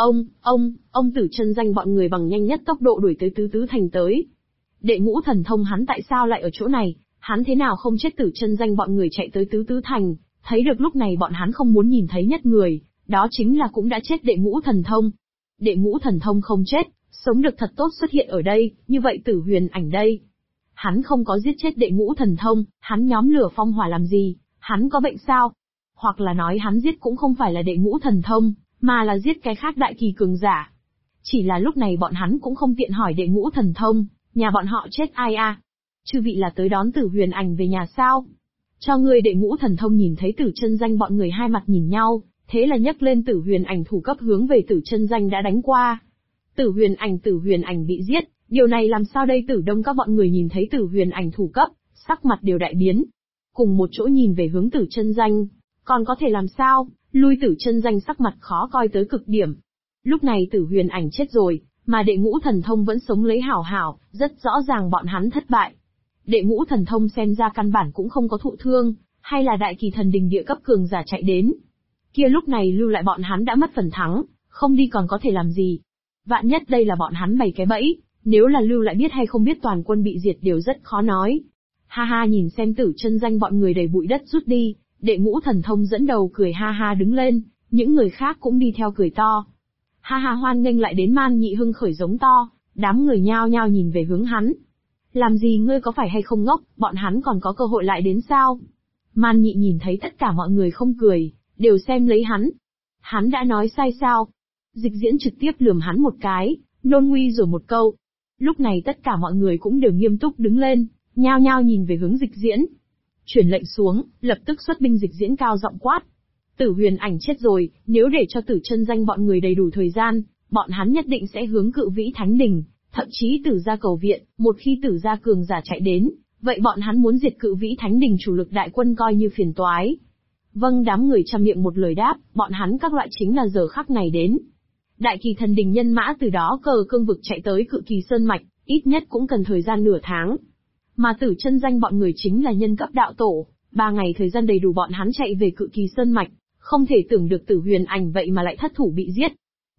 Ông Tử Chân Danh bọn người bằng nhanh nhất tốc độ đuổi tới Tứ Tứ Thành tới. Đệ Ngũ Thần Thông hắn tại sao lại ở chỗ này, hắn thế nào không chết Tử Chân Danh bọn người chạy tới Tứ Tứ Thành, thấy được lúc này bọn hắn không muốn nhìn thấy nhất người, đó chính là cũng đã chết Đệ Ngũ Thần Thông. Đệ Ngũ Thần Thông không chết, sống được thật tốt xuất hiện ở đây, như vậy Tử Huyền Ảnh đây. Hắn không có giết chết Đệ Ngũ Thần Thông, hắn nhóm lửa phong hỏa làm gì, hắn có bệnh sao? Hoặc là nói hắn giết cũng không phải là Đệ Ngũ Thần Thông, mà là giết cái khác đại kỳ cường giả. Chỉ là lúc này bọn hắn cũng không tiện hỏi Đệ Ngũ Thần Thông, nhà bọn họ chết ai à? Chư vị là tới đón Tử Huyền Ảnh về nhà sao? Cho ngươi. Đệ Ngũ Thần Thông nhìn thấy Tử Chân Danh bọn người hai mặt nhìn nhau, thế là nhấc lên Tử Huyền Ảnh thủ cấp hướng về Tử Chân Danh đã đánh qua. Tử Huyền Ảnh bị giết, điều này làm sao đây? Tử Đông các bọn người nhìn thấy Tử Huyền Ảnh thủ cấp, sắc mặt đều đại biến. Cùng một chỗ nhìn về hướng Tử Chân Danh, còn có thể làm sao? Lui Tử Chân Danh sắc mặt khó coi tới cực điểm. Lúc này Tử Huyền Ảnh chết rồi, mà Đệ Ngũ Thần Thông vẫn sống lấy hảo hảo, rất rõ ràng bọn hắn thất bại. Đệ Ngũ Thần Thông xem ra căn bản cũng không có thụ thương, hay là Đại Kỳ Thần Đình địa cấp cường giả chạy đến. Kia lúc này lưu lại bọn hắn đã mất phần thắng, không đi còn có thể làm gì. Vạn nhất đây là bọn hắn bày cái bẫy, nếu là lưu lại biết hay không biết toàn quân bị diệt đều rất khó nói. Ha ha, nhìn xem Tử Chân Danh bọn người đầy bụi đất rút đi, Đệ Ngũ Thần Thông dẫn đầu cười ha ha đứng lên, những người khác cũng đi theo cười to. Ha ha, hoan nghênh lại đến. Man Nhị hưng khởi giống to, đám người nhao nhao nhìn về hướng hắn. Làm gì ngươi, có phải hay không ngốc, bọn hắn còn có cơ hội lại đến sao? Man Nhị nhìn thấy tất cả mọi người không cười, đều xem lấy hắn. Hắn đã nói sai sao? Dịch Diễn trực tiếp lườm hắn một cái, nôn nguy rồi một câu. Lúc này tất cả mọi người cũng đều nghiêm túc đứng lên, nhao nhao nhìn về hướng Dịch Diễn. Truyền lệnh xuống, lập tức xuất binh. Dịch Diễn cao giọng quát. Tử Huyền Ảnh chết rồi, nếu để cho Tử Chân Danh bọn người đầy đủ thời gian, bọn hắn nhất định sẽ hướng Cự Vĩ Thánh Đình, thậm chí Tử gia cầu viện. Một khi Tử gia cường giả chạy đến, vậy bọn hắn muốn diệt Cự Vĩ Thánh Đình chủ lực đại quân coi như phiền toái. Vâng, đám người trăm miệng một lời đáp, bọn hắn các loại chính là giờ khắc này đến. Đại Kỳ Thần Đình nhân mã từ đó Cờ Cương vực chạy tới Cự Kỳ Sơn mạch, ít nhất cũng cần thời gian nửa tháng. Mà Tử Chân Danh bọn người chính là nhân cấp đạo tổ, 3 ngày thời gian đầy đủ bọn hắn chạy về Cự Kỳ Sơn mạch, không thể tưởng được Tử Huyền Ảnh vậy mà lại thất thủ bị giết.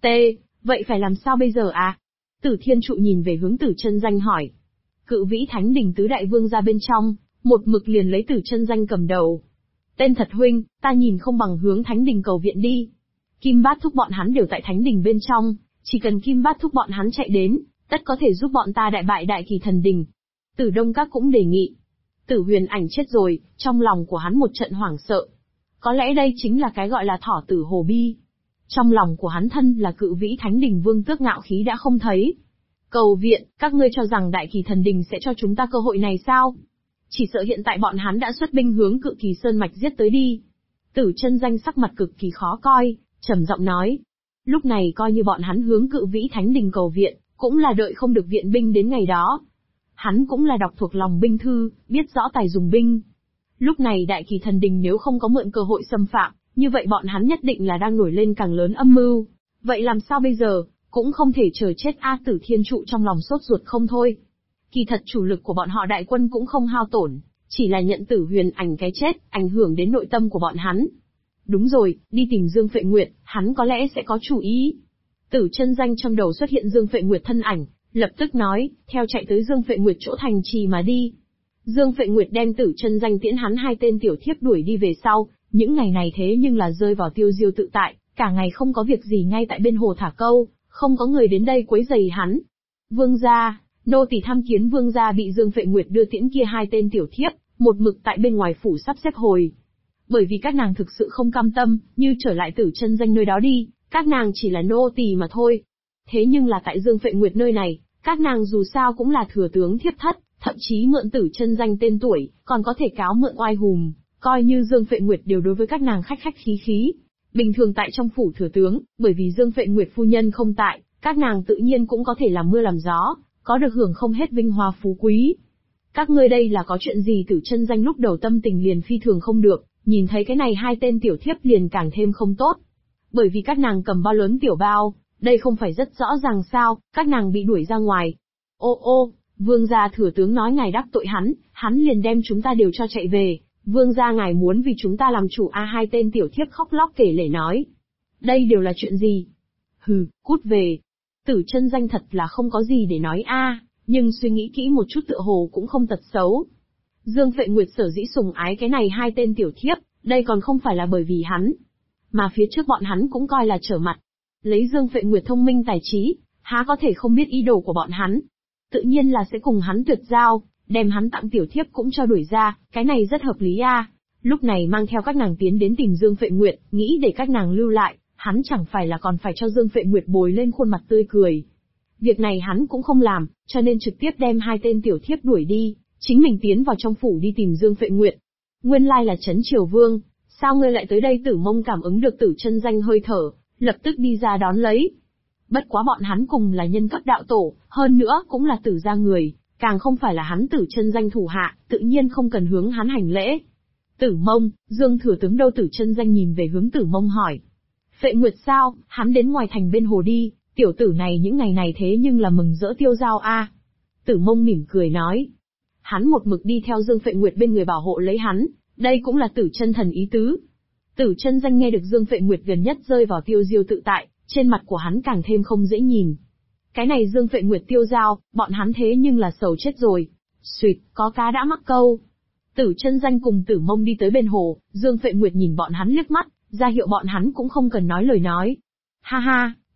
Vậy phải làm sao bây giờ à? Tử Thiên Trụ nhìn về hướng Tử Chân Danh hỏi. Cự Vĩ Thánh Đình tứ đại vương ra bên trong, một mực liền lấy Tử Chân Danh cầm đầu. Tên thật huynh, ta nhìn không bằng hướng Thánh Đình cầu viện đi. Kim Bát Thúc bọn hắn đều tại Thánh Đình bên trong, chỉ cần Kim Bát Thúc bọn hắn chạy đến, tất có thể giúp bọn ta đại bại Đại Kỳ Thần Đình. Tử Đông Các cũng đề nghị. Tử Huyền Ảnh chết rồi, trong lòng của hắn một trận hoảng sợ. Có lẽ đây chính là cái gọi là thỏ tử hồ bi. Trong lòng của hắn thân là Cự Vĩ Thánh Đình vương tước ngạo khí đã không thấy. Cầu viện, các ngươi cho rằng Đại Kỳ Thần Đình sẽ cho chúng ta cơ hội này sao? Chỉ sợ hiện tại bọn hắn đã xuất binh hướng Cự Kỳ Sơn mạch giết tới đi. Tử Chân Danh sắc mặt cực kỳ khó coi, trầm giọng nói. Lúc này coi như bọn hắn hướng Cự Vĩ Thánh Đình cầu viện, cũng là đợi không được viện binh đến ngày đó. Hắn cũng là đọc thuộc lòng binh thư, biết rõ tài dùng binh. Lúc này Đại Kỳ Thần Đình nếu không có mượn cơ hội xâm phạm, như vậy bọn hắn nhất định là đang nổi lên càng lớn âm mưu. Vậy làm sao bây giờ, cũng không thể chờ chết a. Tử Thiên Trụ trong lòng sốt ruột không thôi. Kỳ thật chủ lực của bọn họ đại quân cũng không hao tổn, chỉ là nhận Tử Huyền Ảnh cái chết, ảnh hưởng đến nội tâm của bọn hắn. Đúng rồi, đi tìm Dương Phệ Nguyệt, hắn có lẽ sẽ có chủ ý. Tử Chân Danh trong đầu xuất hiện Dương Phệ Nguyệt thân ảnh, lập tức nói, theo chạy tới Dương Phệ Nguyệt chỗ thành trì mà đi. Dương Phệ Nguyệt đem Tử Chân Danh tiễn hắn 2 tên tiểu thiếp đuổi đi về sau, những ngày này thế nhưng là rơi vào tiêu diêu tự tại, cả ngày không có việc gì ngay tại bên hồ thả câu, không có người đến đây quấy rầy hắn. Vương gia, nô tỳ tham kiến vương gia. Bị Dương Phệ Nguyệt đưa tiễn kia 2 tên tiểu thiếp, một mực tại bên ngoài phủ sắp xếp hồi. Bởi vì các nàng thực sự không cam tâm, như trở lại Tử Chân Danh nơi đó đi, các nàng chỉ là nô tỳ mà thôi. Thế nhưng là tại Dương Phệ Nguyệt nơi này, các nàng dù sao cũng là thừa tướng thiếp thất, thậm chí mượn Tử Chân Danh tên tuổi, còn có thể cáo mượn oai hùm, coi như Dương Phệ Nguyệt đều đối với các nàng khách khách khí khí. Bình thường tại trong phủ thừa tướng, bởi vì Dương Phệ Nguyệt phu nhân không tại, các nàng tự nhiên cũng có thể làm mưa làm gió, có được hưởng không hết vinh hoa phú quý. Các ngươi đây là có chuyện gì? Tử Chân Danh lúc đầu tâm tình liền phi thường không được, nhìn thấy cái này 2 tên tiểu thiếp liền càng thêm không tốt. Bởi vì các nàng cầm bao lớn tiểu bao, đây không phải rất rõ ràng sao, các nàng bị đuổi ra ngoài. Ô, vương gia thừa tướng nói ngài đắc tội hắn liền đem chúng ta đều cho chạy về, vương gia ngài muốn vì chúng ta làm chủ a. 2 tên tiểu thiếp khóc lóc kể lể nói. Đây đều là chuyện gì? Hừ, cút về. Tử Chân Danh thật là không có gì để nói a, nhưng suy nghĩ kỹ một chút tựa hồ cũng không tật xấu. Dương Phệ Nguyệt sở dĩ sùng ái cái này 2 tên tiểu thiếp, đây còn không phải là bởi vì hắn, mà phía trước bọn hắn cũng coi là trở mặt. Lấy Dương Phệ Nguyệt thông minh tài trí, há có thể không biết ý đồ của bọn hắn. Tự nhiên là sẽ cùng hắn tuyệt giao, đem hắn tặng tiểu thiếp cũng cho đuổi ra, cái này rất hợp lý a. Lúc này mang theo các nàng tiến đến tìm Dương Phệ Nguyệt, nghĩ để các nàng lưu lại, hắn chẳng phải là còn phải cho Dương Phệ Nguyệt bồi lên khuôn mặt tươi cười. Việc này hắn cũng không làm, cho nên trực tiếp đem 2 tên tiểu thiếp đuổi đi, chính mình tiến vào trong phủ đi tìm Dương Phệ Nguyệt. Nguyên lai là Trấn Triều Vương, sao ngươi lại tới đây? Tử Mông cảm ứng được Tử Chân Danh hơi thở, lập tức đi ra đón lấy. Bất quá bọn hắn cùng là nhân cấp đạo tổ, hơn nữa cũng là Tử gia người, càng không phải là hắn Tử Chân Danh thủ hạ, tự nhiên không cần hướng hắn hành lễ. Tử Mông, Dương thừa tướng đâu? Tử Chân Danh nhìn về hướng Tử Mông hỏi. Phệ Nguyệt sao? Hắn đến ngoài thành bên hồ đi, tiểu tử này những ngày này thế nhưng là mừng rỡ tiêu dao a. Tử Mông mỉm cười nói. Hắn một mực đi theo Dương Phệ Nguyệt bên người bảo hộ lấy hắn, đây cũng là Tử Chân thần ý tứ. Tử Chân Danh nghe được Dương Phệ Nguyệt gần nhất rơi vào tiêu diêu tự tại, trên mặt của hắn càng thêm không dễ nhìn. Cái này Dương Phệ Nguyệt tiêu dao, bọn hắn thế nhưng là sầu chết rồi. Xuyệt, có cá đã mắc câu. Tử Chân Danh cùng Tử Mông đi tới bên hồ, Dương Phệ Nguyệt nhìn bọn hắn liếc mắt, ra hiệu bọn hắn cũng không cần nói lời nói. Ha ha,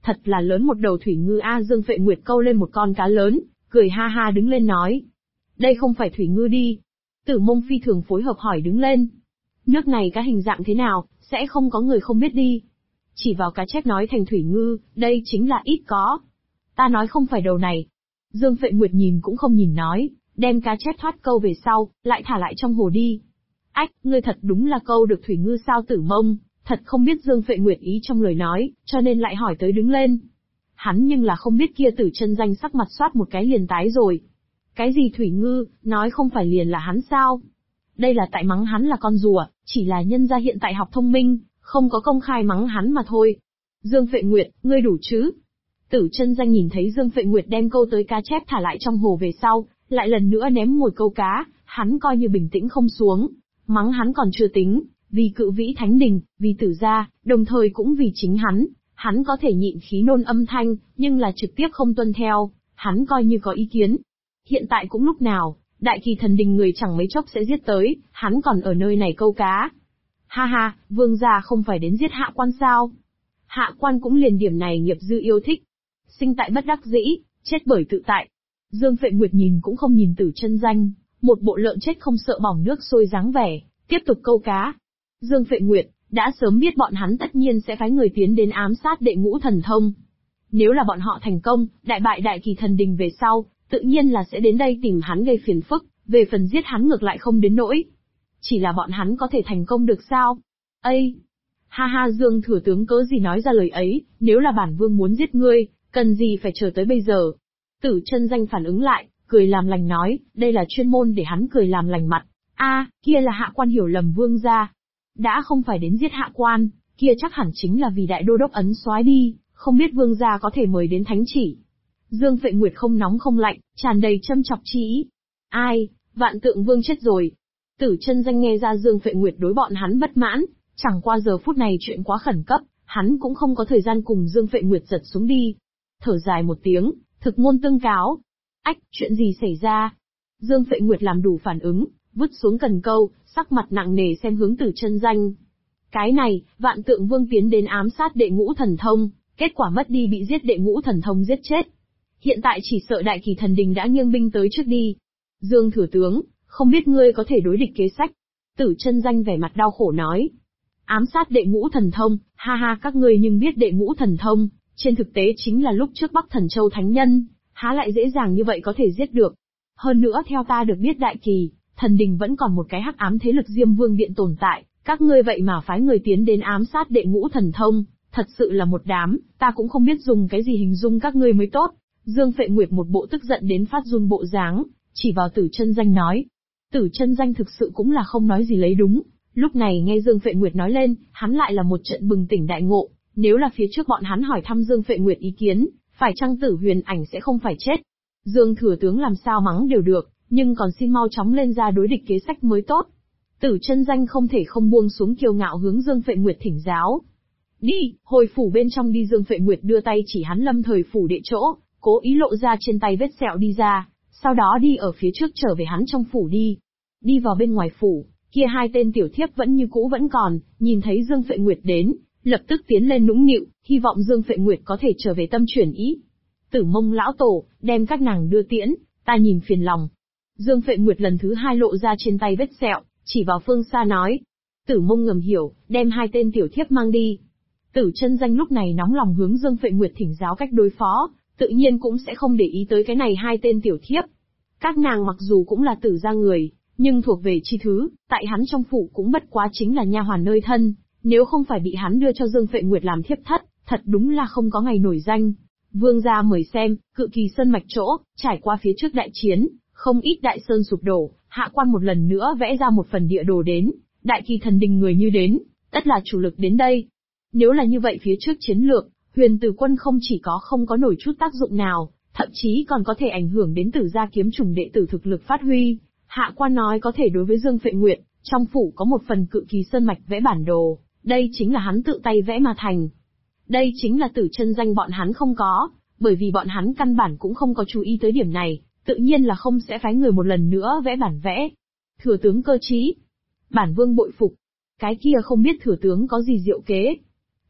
Thật là lớn một đầu thủy ngư a. Dương Phệ Nguyệt câu lên một con cá lớn, cười ha ha đứng lên nói. Đây không phải thủy ngư đi. Tử Mông phi thường phối hợp hỏi đứng lên. Nước này cá hình dạng thế nào, sẽ không có người không biết đi. Chỉ vào cá chép nói thành thủy ngư, đây chính là ít có. Ta nói không phải đầu này. Dương Phệ Nguyệt nhìn cũng không nhìn nói, đem cá chép thoát câu về sau, lại thả lại trong hồ đi. Ách, ngươi thật đúng là câu được thủy ngư sao Tử Mông, thật không biết Dương Phệ Nguyệt ý trong lời nói, cho nên lại hỏi tới đứng lên. Hắn nhưng là không biết kia Tử Chân Danh sắc mặt xoát một cái liền tái rồi. Cái gì thủy ngư, nói không phải liền là hắn sao? Đây là tại mắng hắn là con rùa, chỉ là nhân gia hiện tại học thông minh, không có công khai mắng hắn mà thôi. Dương Phệ Nguyệt, ngươi đủ chứ? Tử Chân Danh nhìn thấy Dương Phệ Nguyệt đem câu tới cá chép thả lại trong hồ về sau, lại lần nữa ném một câu cá, hắn coi như bình tĩnh không xuống, mắng hắn còn chưa tính, vì Cự Vĩ Thánh Đình, vì Tử gia, đồng thời cũng vì chính hắn có thể nhịn khí nôn âm thanh, nhưng là trực tiếp không tuân theo, hắn coi như có ý kiến. Hiện tại cũng lúc nào, Đại Kỳ Thần Đình người chẳng mấy chốc sẽ giết tới, hắn còn ở nơi này câu cá. Ha ha, vương gia không phải đến giết Hạ Quan sao? Hạ Quan cũng liền điểm này nghiệp dư yêu thích. Sinh tại bất đắc dĩ, chết bởi tự tại. Dương Phệ Nguyệt nhìn cũng không nhìn Tử Chân Danh, một bộ lợn chết không sợ bỏng nước sôi dáng vẻ, tiếp tục câu cá. Dương Phệ Nguyệt đã sớm biết bọn hắn tất nhiên sẽ phái người tiến đến ám sát Đệ Ngũ Thần Thông. Nếu là bọn họ thành công, đại bại Đại Kỳ Thần Đình về sau, tự nhiên là sẽ đến đây tìm hắn gây phiền phức, về phần giết hắn ngược lại không đến nỗi. Chỉ là bọn hắn có thể thành công được sao? Ây! Ha ha, Dương thừa tướng cớ gì nói ra lời ấy, nếu là bản vương muốn giết ngươi, cần gì phải chờ tới bây giờ? Tử Chân Danh phản ứng lại, cười làm lành nói, đây là chuyên môn để hắn cười làm lành mặt. Kia là Hạ Quan hiểu lầm vương gia. Đã không phải đến giết Hạ Quan, kia chắc hẳn chính là vì đại đô đốc ấn soái đi, không biết vương gia có thể mời đến thánh chỉ. Dương Phệ Nguyệt không nóng không lạnh, tràn đầy châm chọc chi ý. Ai, Vạn Tượng Vương chết rồi. Tử Chân Danh nghe ra Dương Phệ Nguyệt đối bọn hắn bất mãn, chẳng qua giờ phút này chuyện quá khẩn cấp, hắn cũng không có thời gian cùng Dương Phệ Nguyệt giật xuống đi. Thở dài một tiếng, thực ngôn tương cáo. Ách, chuyện gì xảy ra? Dương Phệ Nguyệt làm đủ phản ứng, vứt xuống cần câu, sắc mặt nặng nề xem hướng Tử Chân Danh. Cái này, Vạn Tượng Vương tiến đến ám sát Đệ Ngũ Thần Thông, kết quả mất đi bị giết Đệ Ngũ Thần Thông giết chết. Hiện tại chỉ sợ Đại Kỳ Thần Đình đã nghiêng binh tới trước đi. Dương thừa tướng, không biết ngươi có thể đối địch kế sách. Tử Chân Danh vẻ mặt đau khổ nói. Ám sát Đệ Ngũ Thần Thông, ha ha, các ngươi nhưng biết Đệ Ngũ Thần Thông, trên thực tế chính là lúc trước Bắc Thần Châu Thánh Nhân, há lại dễ dàng như vậy có thể giết được. Hơn nữa theo ta được biết Đại Kỳ Thần Đình vẫn còn một cái hắc ám thế lực Diêm Vương Điện tồn tại, các ngươi vậy mà phái người tiến đến ám sát Đệ Ngũ Thần Thông, thật sự là một đám, ta cũng không biết dùng cái gì hình dung các ngươi mới tốt. Dương Phệ Nguyệt một bộ tức giận đến phát run bộ dáng, chỉ vào Tử Chân Danh nói. Tử Chân Danh thực sự cũng là không nói gì lấy đúng, lúc này nghe Dương Phệ Nguyệt nói lên, hắn lại là một trận bừng tỉnh đại ngộ, nếu là phía trước bọn hắn hỏi thăm Dương Phệ Nguyệt ý kiến, phải chăng Tử Huyền Ảnh sẽ không phải chết. Dương thừa tướng làm sao mắng đều được, nhưng còn xin mau chóng lên ra đối địch kế sách mới tốt. Tử Chân Danh không thể không buông xuống kiêu ngạo hướng Dương Phệ Nguyệt thỉnh giáo. Đi, hồi phủ bên trong đi. Dương Phệ Nguyệt đưa tay chỉ hắn Lâm Thời phủ đệ chỗ, cố ý lộ ra trên tay vết sẹo đi ra, sau đó đi ở phía trước trở về hắn trong phủ đi. Đi vào bên ngoài phủ, kia hai tên tiểu thiếp vẫn như cũ vẫn còn, nhìn thấy Dương Phệ Nguyệt đến, lập tức tiến lên nũng nịu, hy vọng Dương Phệ Nguyệt có thể trở về tâm chuyển ý. Tử Mông lão tổ, đem các nàng đưa tiễn, ta nhìn phiền lòng. Dương Phệ Nguyệt lần thứ hai lộ ra trên tay vết sẹo, chỉ vào phương xa nói. Tử Mông ngầm hiểu, đem hai tên tiểu thiếp mang đi. Tử Chân Danh lúc này nóng lòng hướng Dương Phệ Nguyệt thỉnh giáo cách đối phó, tự nhiên cũng sẽ không để ý tới cái này hai tên tiểu thiếp. Các nàng mặc dù cũng là Tử gia người, nhưng thuộc về chi thứ, tại hắn trong phủ cũng bất quá chính là nha hoàn nơi thân, nếu không phải bị hắn đưa cho Dương Phệ Nguyệt làm thiếp thất, thật đúng là không có ngày nổi danh. Vương gia mời xem, Cự Kỳ Sơn mạch chỗ, trải qua phía trước đại chiến, không ít đại sơn sụp đổ, Hạ Quan một lần nữa vẽ ra một phần địa đồ đến, Đại Kỳ Thần Đình người như đến, tất là chủ lực đến đây. Nếu là như vậy phía trước chiến lược, Huyền Tử Quân không chỉ có không có nổi chút tác dụng nào, thậm chí còn có thể ảnh hưởng đến Tử gia kiếm trùng đệ tử thực lực phát huy. Hạ Quan nói có thể đối với Dương Phệ Nguyệt, trong phủ có một phần Cự Kỳ Sơn mạch vẽ bản đồ, đây chính là hắn tự tay vẽ mà thành. Đây chính là Tử Chân Danh bọn hắn không có, bởi vì bọn hắn căn bản cũng không có chú ý tới điểm này, tự nhiên là không sẽ phái người một lần nữa vẽ bản vẽ. Thừa tướng cơ trí, bản vương bội phục. Cái kia không biết thừa tướng có gì diệu kế.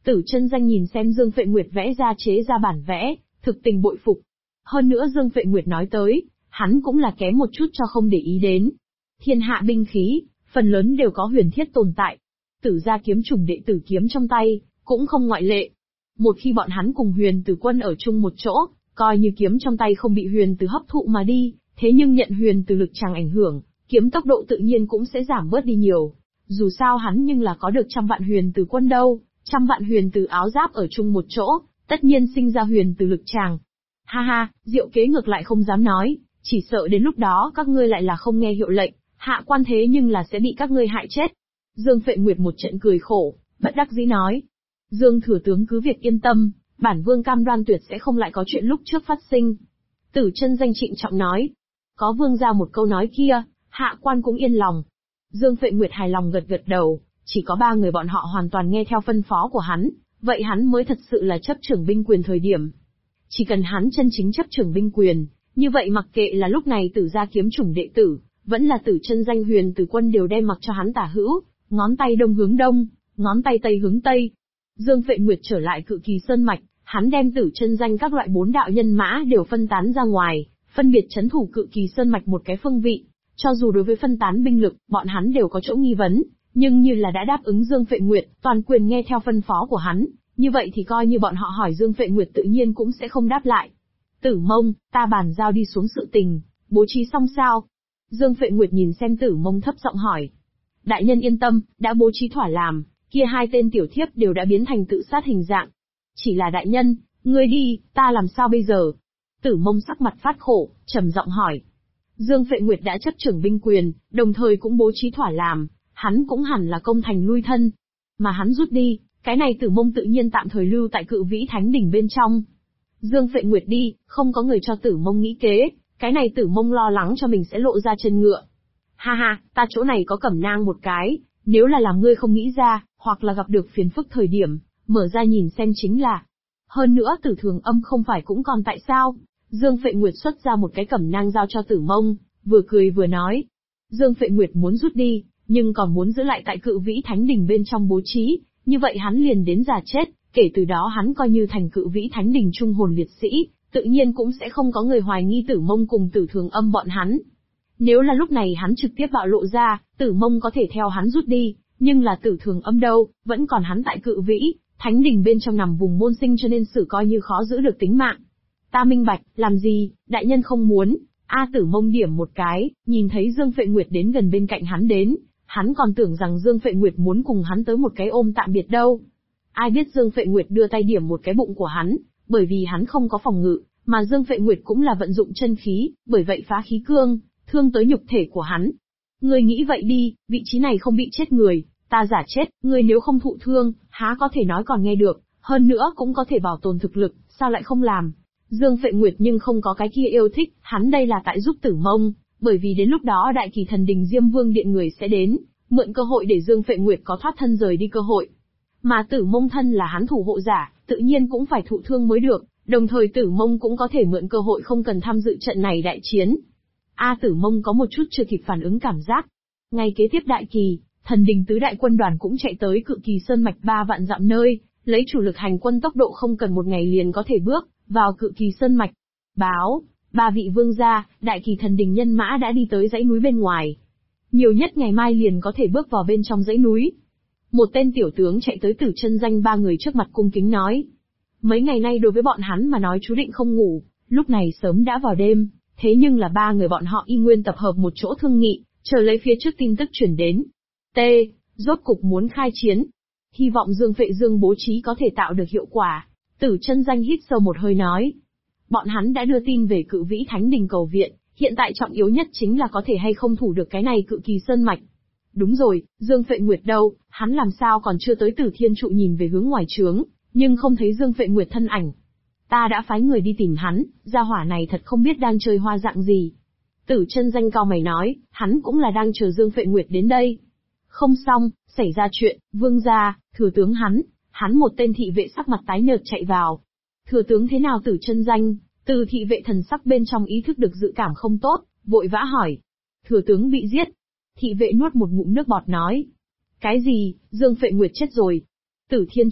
Tử Chân Danh nhìn xem Dương Phệ Nguyệt vẽ ra chế ra bản vẽ, thực tình bội phục. Hơn nữa Dương Phệ Nguyệt nói tới, hắn cũng là kém một chút cho không để ý đến. Thiên hạ binh khí, phần lớn đều có huyền thiết tồn tại. Tử gia kiếm chủng đệ tử kiếm trong tay, cũng không ngoại lệ. Một khi bọn hắn cùng huyền tử quân ở chung một chỗ, coi như kiếm trong tay không bị huyền tử hấp thụ mà đi, thế nhưng nhận huyền tử lực chàng ảnh hưởng, kiếm tốc độ tự nhiên cũng sẽ giảm bớt đi nhiều. Dù sao hắn nhưng là có được 100 vạn huyền tử quân đâu, 100 vạn huyền tử áo giáp ở chung một chỗ, tất nhiên sinh ra huyền tử lực chàng. Ha ha, diệu kế ngược lại không dám nói, chỉ sợ đến lúc đó các ngươi lại là không nghe hiệu lệnh, hạ quan thế nhưng là sẽ bị các ngươi hại chết. Dương Phệ Nguyệt một trận cười khổ, bất đắc dĩ nói. Dương thừa tướng cứ việc yên tâm, bản vương cam đoan tuyệt sẽ không lại có chuyện lúc trước phát sinh. Tử Chân Danh trịnh trọng nói. Có vương ra một câu nói kia, hạ quan cũng yên lòng. Dương Phệ Nguyệt hài lòng gật gật đầu, chỉ có 3 người bọn họ hoàn toàn nghe theo phân phó của hắn, vậy hắn mới thật sự là chấp trưởng binh quyền thời điểm. Chỉ cần hắn chân chính chấp trưởng binh quyền, như vậy mặc kệ là lúc này Tử gia kiếm chủng đệ tử, vẫn là Tử Chân Danh huyền tử quân đều đem mặc cho hắn tả hữu, ngón tay đông hướng đông, ngón tay tây hướng tây. Dương Phệ Nguyệt trở lại Cự Kỳ Sơn mạch, hắn đem Tử Chân Danh các loại 4 đạo nhân mã đều phân tán ra ngoài, phân biệt trấn thủ Cự Kỳ Sơn mạch một cái phương vị. Cho dù đối với phân tán binh lực, bọn hắn đều có chỗ nghi vấn, nhưng như là đã đáp ứng Dương Phệ Nguyệt, toàn quyền nghe theo phân phó của hắn, như vậy thì coi như bọn họ hỏi Dương Phệ Nguyệt tự nhiên cũng sẽ không đáp lại. Tử Mông, ta bàn giao đi xuống sự tình, bố trí xong sao? Dương Phệ Nguyệt nhìn xem Tử Mông thấp giọng hỏi. Đại nhân yên tâm, đã bố trí thỏa làm, kia 2 tên tiểu thiếp đều đã biến thành tự sát hình dạng. Chỉ là đại nhân, ngươi đi, ta làm sao bây giờ? Tử Mông sắc mặt phát khổ, trầm giọng hỏi. Dương Phệ Nguyệt đã chấp trưởng binh quyền, đồng thời cũng bố trí thỏa làm, hắn cũng hẳn là công thành lui thân. Mà hắn rút đi, cái này Tử Mông tự nhiên tạm thời lưu tại Cự Vĩ Thánh đỉnh bên trong. Dương Phệ Nguyệt đi, không có người cho Tử Mông nghĩ kế, cái này Tử Mông lo lắng cho mình sẽ lộ ra chân ngựa. Ha ha, ta chỗ này có cẩm nang một cái, nếu là làm ngươi không nghĩ ra, hoặc là gặp được phiền phức thời điểm, mở ra nhìn xem chính là. Hơn nữa Tử Thường Âm không phải cũng còn tại sao? Dương Phệ Nguyệt xuất ra một cái cẩm nang giao cho Tử Mông, vừa cười vừa nói. Dương Phệ Nguyệt muốn rút đi, nhưng còn muốn giữ lại tại Cự Vĩ Thánh đỉnh bên trong bố trí, như vậy hắn liền đến già chết, kể từ đó hắn coi như thành Cự Vĩ Thánh đỉnh trung hồn liệt sĩ, tự nhiên cũng sẽ không có người hoài nghi Tử Mông cùng Tử Thường Âm bọn hắn. Nếu là lúc này hắn trực tiếp bạo lộ ra, Tử Mông có thể theo hắn rút đi, nhưng là Tử Thường Âm đâu, vẫn còn hắn tại Cự Vĩ Thánh đỉnh bên trong nằm vùng môn sinh cho nên xử coi như khó giữ được tính mạng. Ta minh bạch, làm gì, đại nhân không muốn. Tử Mông điểm một cái, nhìn thấy Dương Phệ Nguyệt đến gần bên cạnh hắn đến, hắn còn tưởng rằng Dương Phệ Nguyệt muốn cùng hắn tới một cái ôm tạm biệt đâu. Ai biết Dương Phệ Nguyệt đưa tay điểm một cái bụng của hắn, bởi vì hắn không có phòng ngự, mà Dương Phệ Nguyệt cũng là vận dụng chân khí, bởi vậy phá khí cương, thương tới nhục thể của hắn. Ngươi nghĩ vậy đi, vị trí này không bị chết người, ta giả chết, ngươi nếu không thụ thương, há có thể nói còn nghe được, hơn nữa cũng có thể bảo tồn thực lực, sao lại không làm? Dương Phệ Nguyệt nhưng không có cái kia yêu thích, hắn đây là tại giúp Tử Mông, bởi vì đến lúc đó Đại Kỳ Thần Đình Diêm Vương điện người sẽ đến, mượn cơ hội để Dương Phệ Nguyệt có thoát thân rời đi cơ hội. Mà Tử Mông thân là hắn thủ hộ giả, tự nhiên cũng phải thụ thương mới được, đồng thời Tử Mông cũng có thể mượn cơ hội không cần tham dự trận này đại chiến. Tử Mông có một chút chưa kịp phản ứng cảm giác. Ngay kế tiếp Đại Kỳ, Thần Đình tứ đại quân đoàn cũng chạy tới Cự Kỳ Sơn mạch 3 vạn dặm nơi, lấy chủ lực hành quân tốc độ không cần một ngày liền có thể bước vào Cự Kỳ Sơn mạch. Báo, 3 vị vương gia, Đại Kỳ Thần Đình nhân mã đã đi tới dãy núi bên ngoài. Nhiều nhất ngày mai liền có thể bước vào bên trong dãy núi. Một tên tiểu tướng chạy tới Tử Chân Danh 3 người trước mặt cung kính nói. Mấy ngày nay đối với bọn hắn mà nói chú định không ngủ, lúc này sớm đã vào đêm, thế nhưng là 3 người bọn họ y nguyên tập hợp một chỗ thương nghị, chờ lấy phía trước tin tức chuyển đến. Rốt cục muốn khai chiến. Hy vọng Dương Phệ Dương bố trí có thể tạo được hiệu quả. Tử Chân Danh hít sâu một hơi nói. Bọn hắn đã đưa tin về Cự Vĩ Thánh Đình cầu viện, hiện tại trọng yếu nhất chính là có thể hay không thủ được cái này Cự Kỳ Sơn mạch. Đúng rồi, Dương Phệ Nguyệt đâu, hắn làm sao còn chưa tới? Tử Thiên Trụ nhìn về hướng ngoài trướng, nhưng không thấy Dương Phệ Nguyệt thân ảnh. Ta đã phái người đi tìm hắn, gia hỏa này thật không biết đang chơi hoa dạng gì. Tử Chân Danh cau mày nói, hắn cũng là đang chờ Dương Phệ Nguyệt đến đây. Không xong, xảy ra chuyện, vương gia, thừa tướng hắn một tên thị vệ sắc mặt tái nhợt chạy vào. Thừa tướng thế nào? Tử Chân Danh, từ thị vệ thần sắc bên trong ý thức được dự cảm không tốt, vội vã hỏi. Thừa tướng bị giết. Thị vệ nuốt một ngụm nước bọt nói. Cái gì? Dương Phệ Nguyệt chết rồi. Tử Thiên Trụ,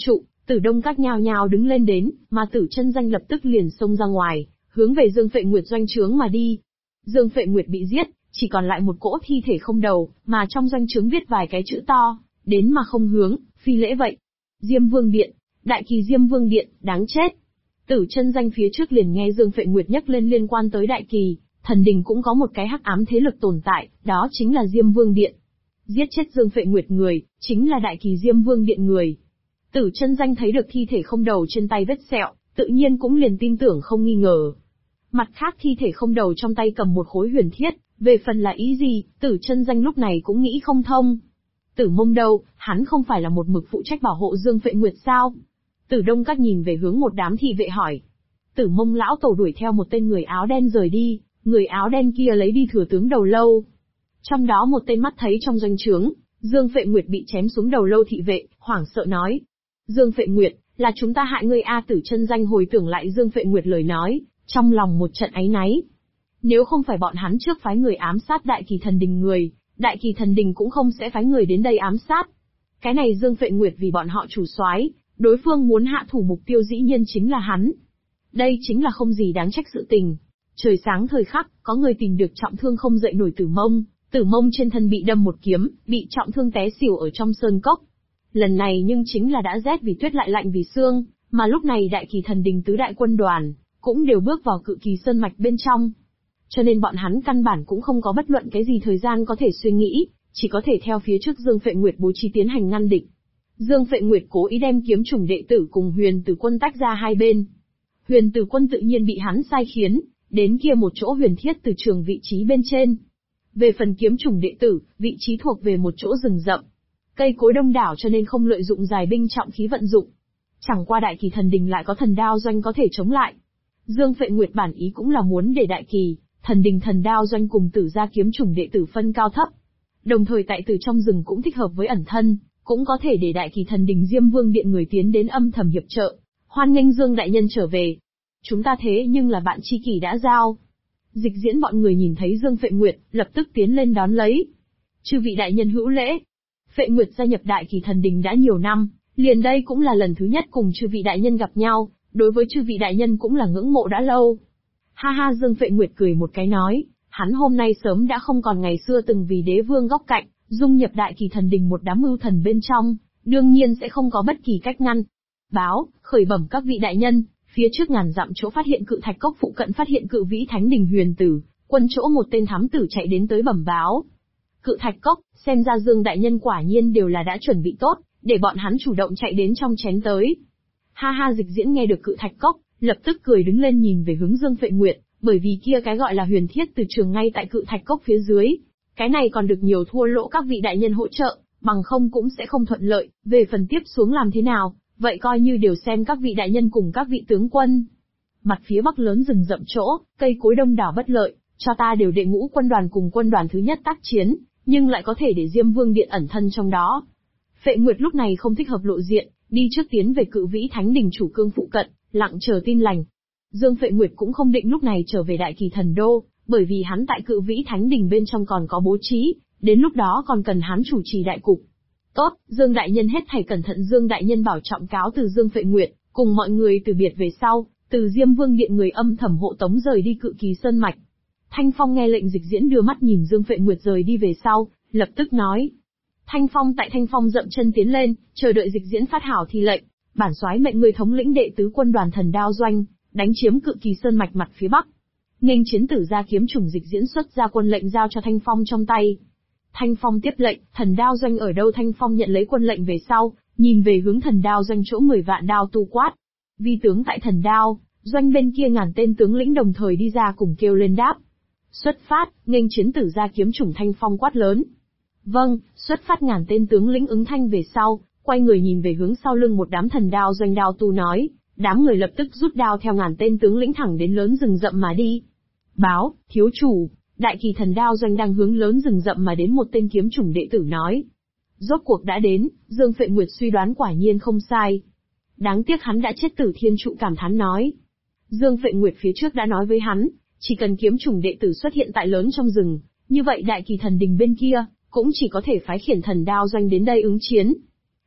Tử Đông các nhao nhao đứng lên đến, mà Tử Chân Danh lập tức liền xông ra ngoài, hướng về Dương Phệ Nguyệt doanh trướng mà đi. Dương Phệ Nguyệt bị giết, chỉ còn lại một cỗ thi thể không đầu, mà trong doanh trướng viết vài cái chữ to, đến mà không hướng, phi lễ vậy. Diêm Vương Điện, Đại Kỳ Diêm Vương Điện, đáng chết. Tử Chân Danh phía trước liền nghe Dương Phệ Nguyệt nhắc lên liên quan tới Đại Kỳ, thần đình cũng có một cái hắc ám thế lực tồn tại, đó chính là Diêm Vương Điện. Giết chết Dương Phệ Nguyệt người, chính là Đại Kỳ Diêm Vương Điện người. Tử Chân Danh thấy được thi thể không đầu trên tay vết sẹo, tự nhiên cũng liền tin tưởng không nghi ngờ. Mặt khác thi thể không đầu trong tay cầm một khối huyền thiết, về phần là ý gì, Tử Chân Danh lúc này cũng nghĩ không thông. Tử Mông đâu, hắn không phải là một mực phụ trách bảo hộ Dương Phệ Nguyệt sao? Tử Đông Các nhìn về hướng một đám thị vệ hỏi. Tử Mông lão tổ đuổi theo một tên người áo đen rời đi, người áo đen kia lấy đi thừa tướng đầu lâu. Trong đó một tên mắt thấy trong doanh trướng, Dương Phệ Nguyệt bị chém xuống đầu lâu thị vệ, hoảng sợ nói. Dương Phệ Nguyệt, là chúng ta hại ngươi a. Tử Chân Danh hồi tưởng lại Dương Phệ Nguyệt lời nói, trong lòng một trận áy náy. Nếu không phải bọn hắn trước phái người ám sát Đại Kỳ Thần Đình người, Đại Kỳ Thần Đình cũng không sẽ phái người đến đây ám sát. Cái này Dương Phệ Nguyệt vì bọn họ chủ soái, đối phương muốn hạ thủ mục tiêu dĩ nhiên chính là hắn. Đây chính là không gì đáng trách sự tình. Trời sáng thời khắc, có người tìm được trọng thương không dậy nổi Tử Mông trên thân bị đâm một kiếm, bị trọng thương té xỉu ở trong sơn cốc. Lần này nhưng chính là đã rét vì tuyết lại lạnh vì xương, mà lúc này Đại Kỳ Thần Đình tứ đại quân đoàn, cũng đều bước vào Cự Kỳ Sơn Mạch bên trong. Cho nên bọn hắn căn bản cũng không có bất luận cái gì thời gian có thể suy nghĩ, chỉ có thể theo phía trước Dương Phệ Nguyệt bố trí tiến hành ngăn địch. Dương Phệ Nguyệt cố ý đem kiếm chủng đệ tử cùng Huyền Tử Quân tách ra hai bên. Huyền Tử Quân tự nhiên bị hắn sai khiến, đến kia một chỗ huyền thiết từ trường vị trí bên trên. Về phần kiếm chủng đệ tử, vị trí thuộc về một chỗ rừng rậm. Cây cối đông đảo cho nên không lợi dụng dài binh trọng khí vận dụng. Chẳng qua Đại Kỳ Thần Đình lại có thần đao doanh có thể chống lại. Dương Phệ Nguyệt bản ý cũng là muốn để Đại Kỳ Thần Đình thần đao doanh cùng Tử gia kiếm chủng đệ tử phân cao thấp. Đồng thời tại Tử trong rừng cũng thích hợp với ẩn thân, cũng có thể để Đại Kỳ Thần Đình Diêm Vương Điện người tiến đến âm thầm hiệp trợ. Hoan nghênh Dương đại nhân trở về. Chúng ta thế nhưng là bạn tri kỷ đã giao. Dịch Diễn bọn người nhìn thấy Dương Phệ Nguyệt, lập tức tiến lên đón lấy. Chư vị đại nhân hữu lễ. Phệ Nguyệt gia nhập Đại Kỳ Thần Đình đã nhiều năm, liền đây cũng là lần thứ nhất cùng chư vị đại nhân gặp nhau, đối với chư vị đại nhân cũng là ngưỡng mộ đã lâu. Ha ha, Dương Phệ Nguyệt cười một cái nói, hắn hôm nay sớm đã không còn ngày xưa từng vì đế vương góc cạnh, dung nhập Đại Kỳ Thần Đình một đám mưu thần bên trong, đương nhiên sẽ không có bất kỳ cách ngăn. Báo, khởi bẩm các vị đại nhân, phía trước ngàn dặm chỗ phát hiện Cự Thạch Cốc phụ cận phát hiện Cự Vĩ Thánh Đình Huyền Tử, Quân chỗ một tên thám tử chạy đến tới bẩm báo. Cự Thạch Cốc, xem ra Dương đại nhân quả nhiên đều là đã chuẩn bị tốt, để bọn hắn chủ động chạy đến trong chén tới. Ha ha, Dịch Diễn nghe được Cự Thạch Cốc, lập tức cười đứng lên nhìn về hướng Dương Phệ Nguyệt, bởi vì kia cái gọi là huyền thiết từ trường ngay tại Cự Thạch Cốc phía dưới. Cái này còn được nhiều thua lỗ các vị đại nhân hỗ trợ, bằng không cũng sẽ không thuận lợi, về phần tiếp xuống làm thế nào, vậy coi như đều xem các vị đại nhân cùng các vị tướng quân. Mặt phía bắc lớn rừng rậm chỗ, cây cối đông đảo bất lợi, cho ta đều đệ ngũ quân đoàn cùng quân đoàn thứ nhất tác chiến, nhưng lại có thể để Diêm Vương Điện ẩn thân trong đó. Phệ Nguyệt lúc này không thích hợp lộ diện, đi trước tiến về Cự Vĩ Thánh Đình chủ cương phụ cận, lặng chờ tin lành. Dương Phệ Nguyệt cũng không định lúc này trở về Đại Kỳ Thần Đô, bởi vì hắn tại Cự Vĩ Thánh Đình bên trong còn có bố trí, đến lúc đó còn cần hắn chủ trì đại cục. Tốt, Dương đại nhân hết thảy cẩn thận. Dương đại nhân bảo trọng cáo từ Dương Phệ Nguyệt, cùng mọi người từ biệt về sau, từ Diêm Vương Điện người âm thầm hộ tống rời đi Cự Kỳ Sơn Mạch. Thanh Phong nghe lệnh Dịch Diễn đưa mắt nhìn Dương Phệ Nguyệt rời đi về sau, lập tức nói. Thanh Phong dậm chân tiến lên, chờ đợi Dịch Diễn phát hảo thì lệnh, bản soái mệnh người thống lĩnh đệ tứ quân đoàn thần đao doanh, đánh chiếm Cự Kỳ Sơn Mạch mặt phía bắc. Nghênh chiến Tử gia kiếm chủng. Dịch Diễn xuất ra quân lệnh giao cho Thanh Phong trong tay. Thanh Phong tiếp lệnh, thần đao doanh ở đâu? Thanh Phong nhận lấy quân lệnh về sau, nhìn về hướng thần đao doanh chỗ 10 vạn đao tu quát. Vi tướng tại thần đao doanh bên kia ngàn tên tướng lĩnh đồng thời đi ra cùng kêu lên đáp. Xuất phát, nghênh chiến Tử gia kiếm chủng. Thanh Phong quát lớn. Vâng, xuất phát. Ngàn tên tướng lĩnh ứng thanh về sau, quay người nhìn về hướng sau lưng một đám thần đao doanh đao tu nói, đám người lập tức rút đao theo ngàn tên tướng lĩnh thẳng đến lớn rừng rậm mà đi. Báo, thiếu chủ, Đại Kỳ thần đao doanh đang hướng lớn rừng rậm mà đến. Một tên kiếm chủng đệ tử nói. Rốt cuộc đã đến, Dương Phệ Nguyệt suy đoán quả nhiên không sai. Đáng tiếc hắn đã chết. Tử Thiên Trụ cảm thán nói. Dương Phệ Nguyệt phía trước đã nói với hắn, chỉ cần kiếm chủng đệ tử xuất hiện tại lớn trong rừng, như vậy Đại Kỳ thần đình bên kia, cũng chỉ có thể phái khiển thần đao doanh đến đây ứng chiến.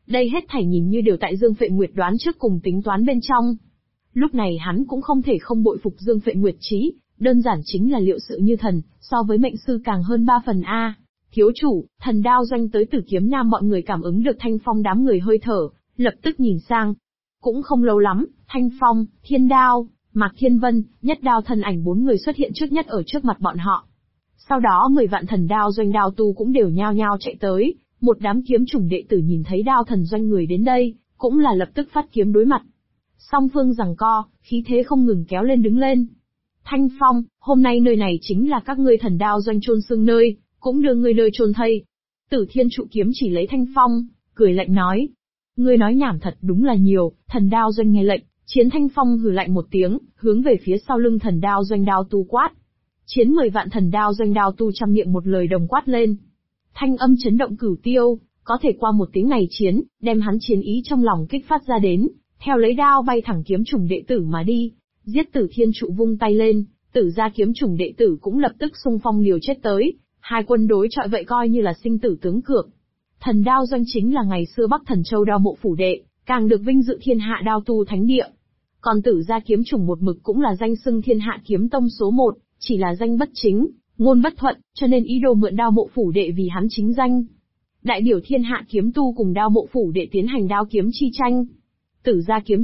Đây hết thảy nhìn như đều tại Dương Phệ Nguyệt đoán trước cùng tính toán bên trong. Lúc này hắn cũng không thể không bội phục Dương Phệ Nguyệt trí, đơn giản chính là liệu sự như thần, so với mệnh sư càng hơn 3 phần a. Thiếu chủ, Thần Đao Doanh tới Tử Kiếm Nam bọn người cảm ứng được Thanh Phong đám người hơi thở, lập tức nhìn sang. Cũng không lâu lắm, Thanh Phong, Thiên Đao, Mạc Thiên Vân, Nhất Đao thân ảnh 4 người xuất hiện trước nhất ở trước mặt bọn họ. Sau đó 10 vạn Thần Đao Doanh đao tu cũng đều nhao nhao chạy tới, một đám kiếm chủng đệ tử nhìn thấy Đao Thần Doanh người đến đây, cũng là lập tức phát kiếm đối mặt. Song phương giằng co, khí thế không ngừng kéo lên đứng lên. Thanh Phong, hôm nay nơi này chính là các ngươi Thần Đao Doanh chôn xương nơi, cũng đưa ngươi nơi chôn thây. Tử Thiên trụ kiếm chỉ lấy Thanh Phong, cười lạnh nói. Ngươi nói nhảm thật đúng là nhiều. Thần Đao Doanh nghe lệnh, Chiến Thanh Phong hừ lạnh một tiếng, hướng về phía sau lưng Thần Đao Doanh đao tu quát. Chiến 10 vạn Thần Đao Doanh đao tu trăm miệng một lời đồng quát lên. Thanh âm chấn động cửu tiêu, có thể qua một tiếng này chiến, đem hắn chiến ý trong lòng kích phát ra đến, theo lấy đao bay thẳng kiếm chủng đệ tử mà đi. Giết Tử Thiên trụ vung tay lên, Tử gia kiếm chủng đệ tử cũng lập tức xung phong liều chết tới, hai quân đối chọi vậy coi như là sinh tử tướng cược. Thần Đao Doanh chính là ngày xưa Bắc Thần Châu đao mộ phủ đệ, càng được vinh dự thiên hạ đao tu thánh địa. Còn Tử gia kiếm chủng một mực cũng là danh xưng thiên hạ kiếm tông số 1, chỉ là danh bất chính, ngôn bất thuận, cho nên ý đồ mượn đao mộ phủ đệ vì hắn chính danh. Đại biểu thiên hạ kiếm tu cùng đao mộ phủ đệ tiến hành đao kiếm chi tranh. Tử gia kiếm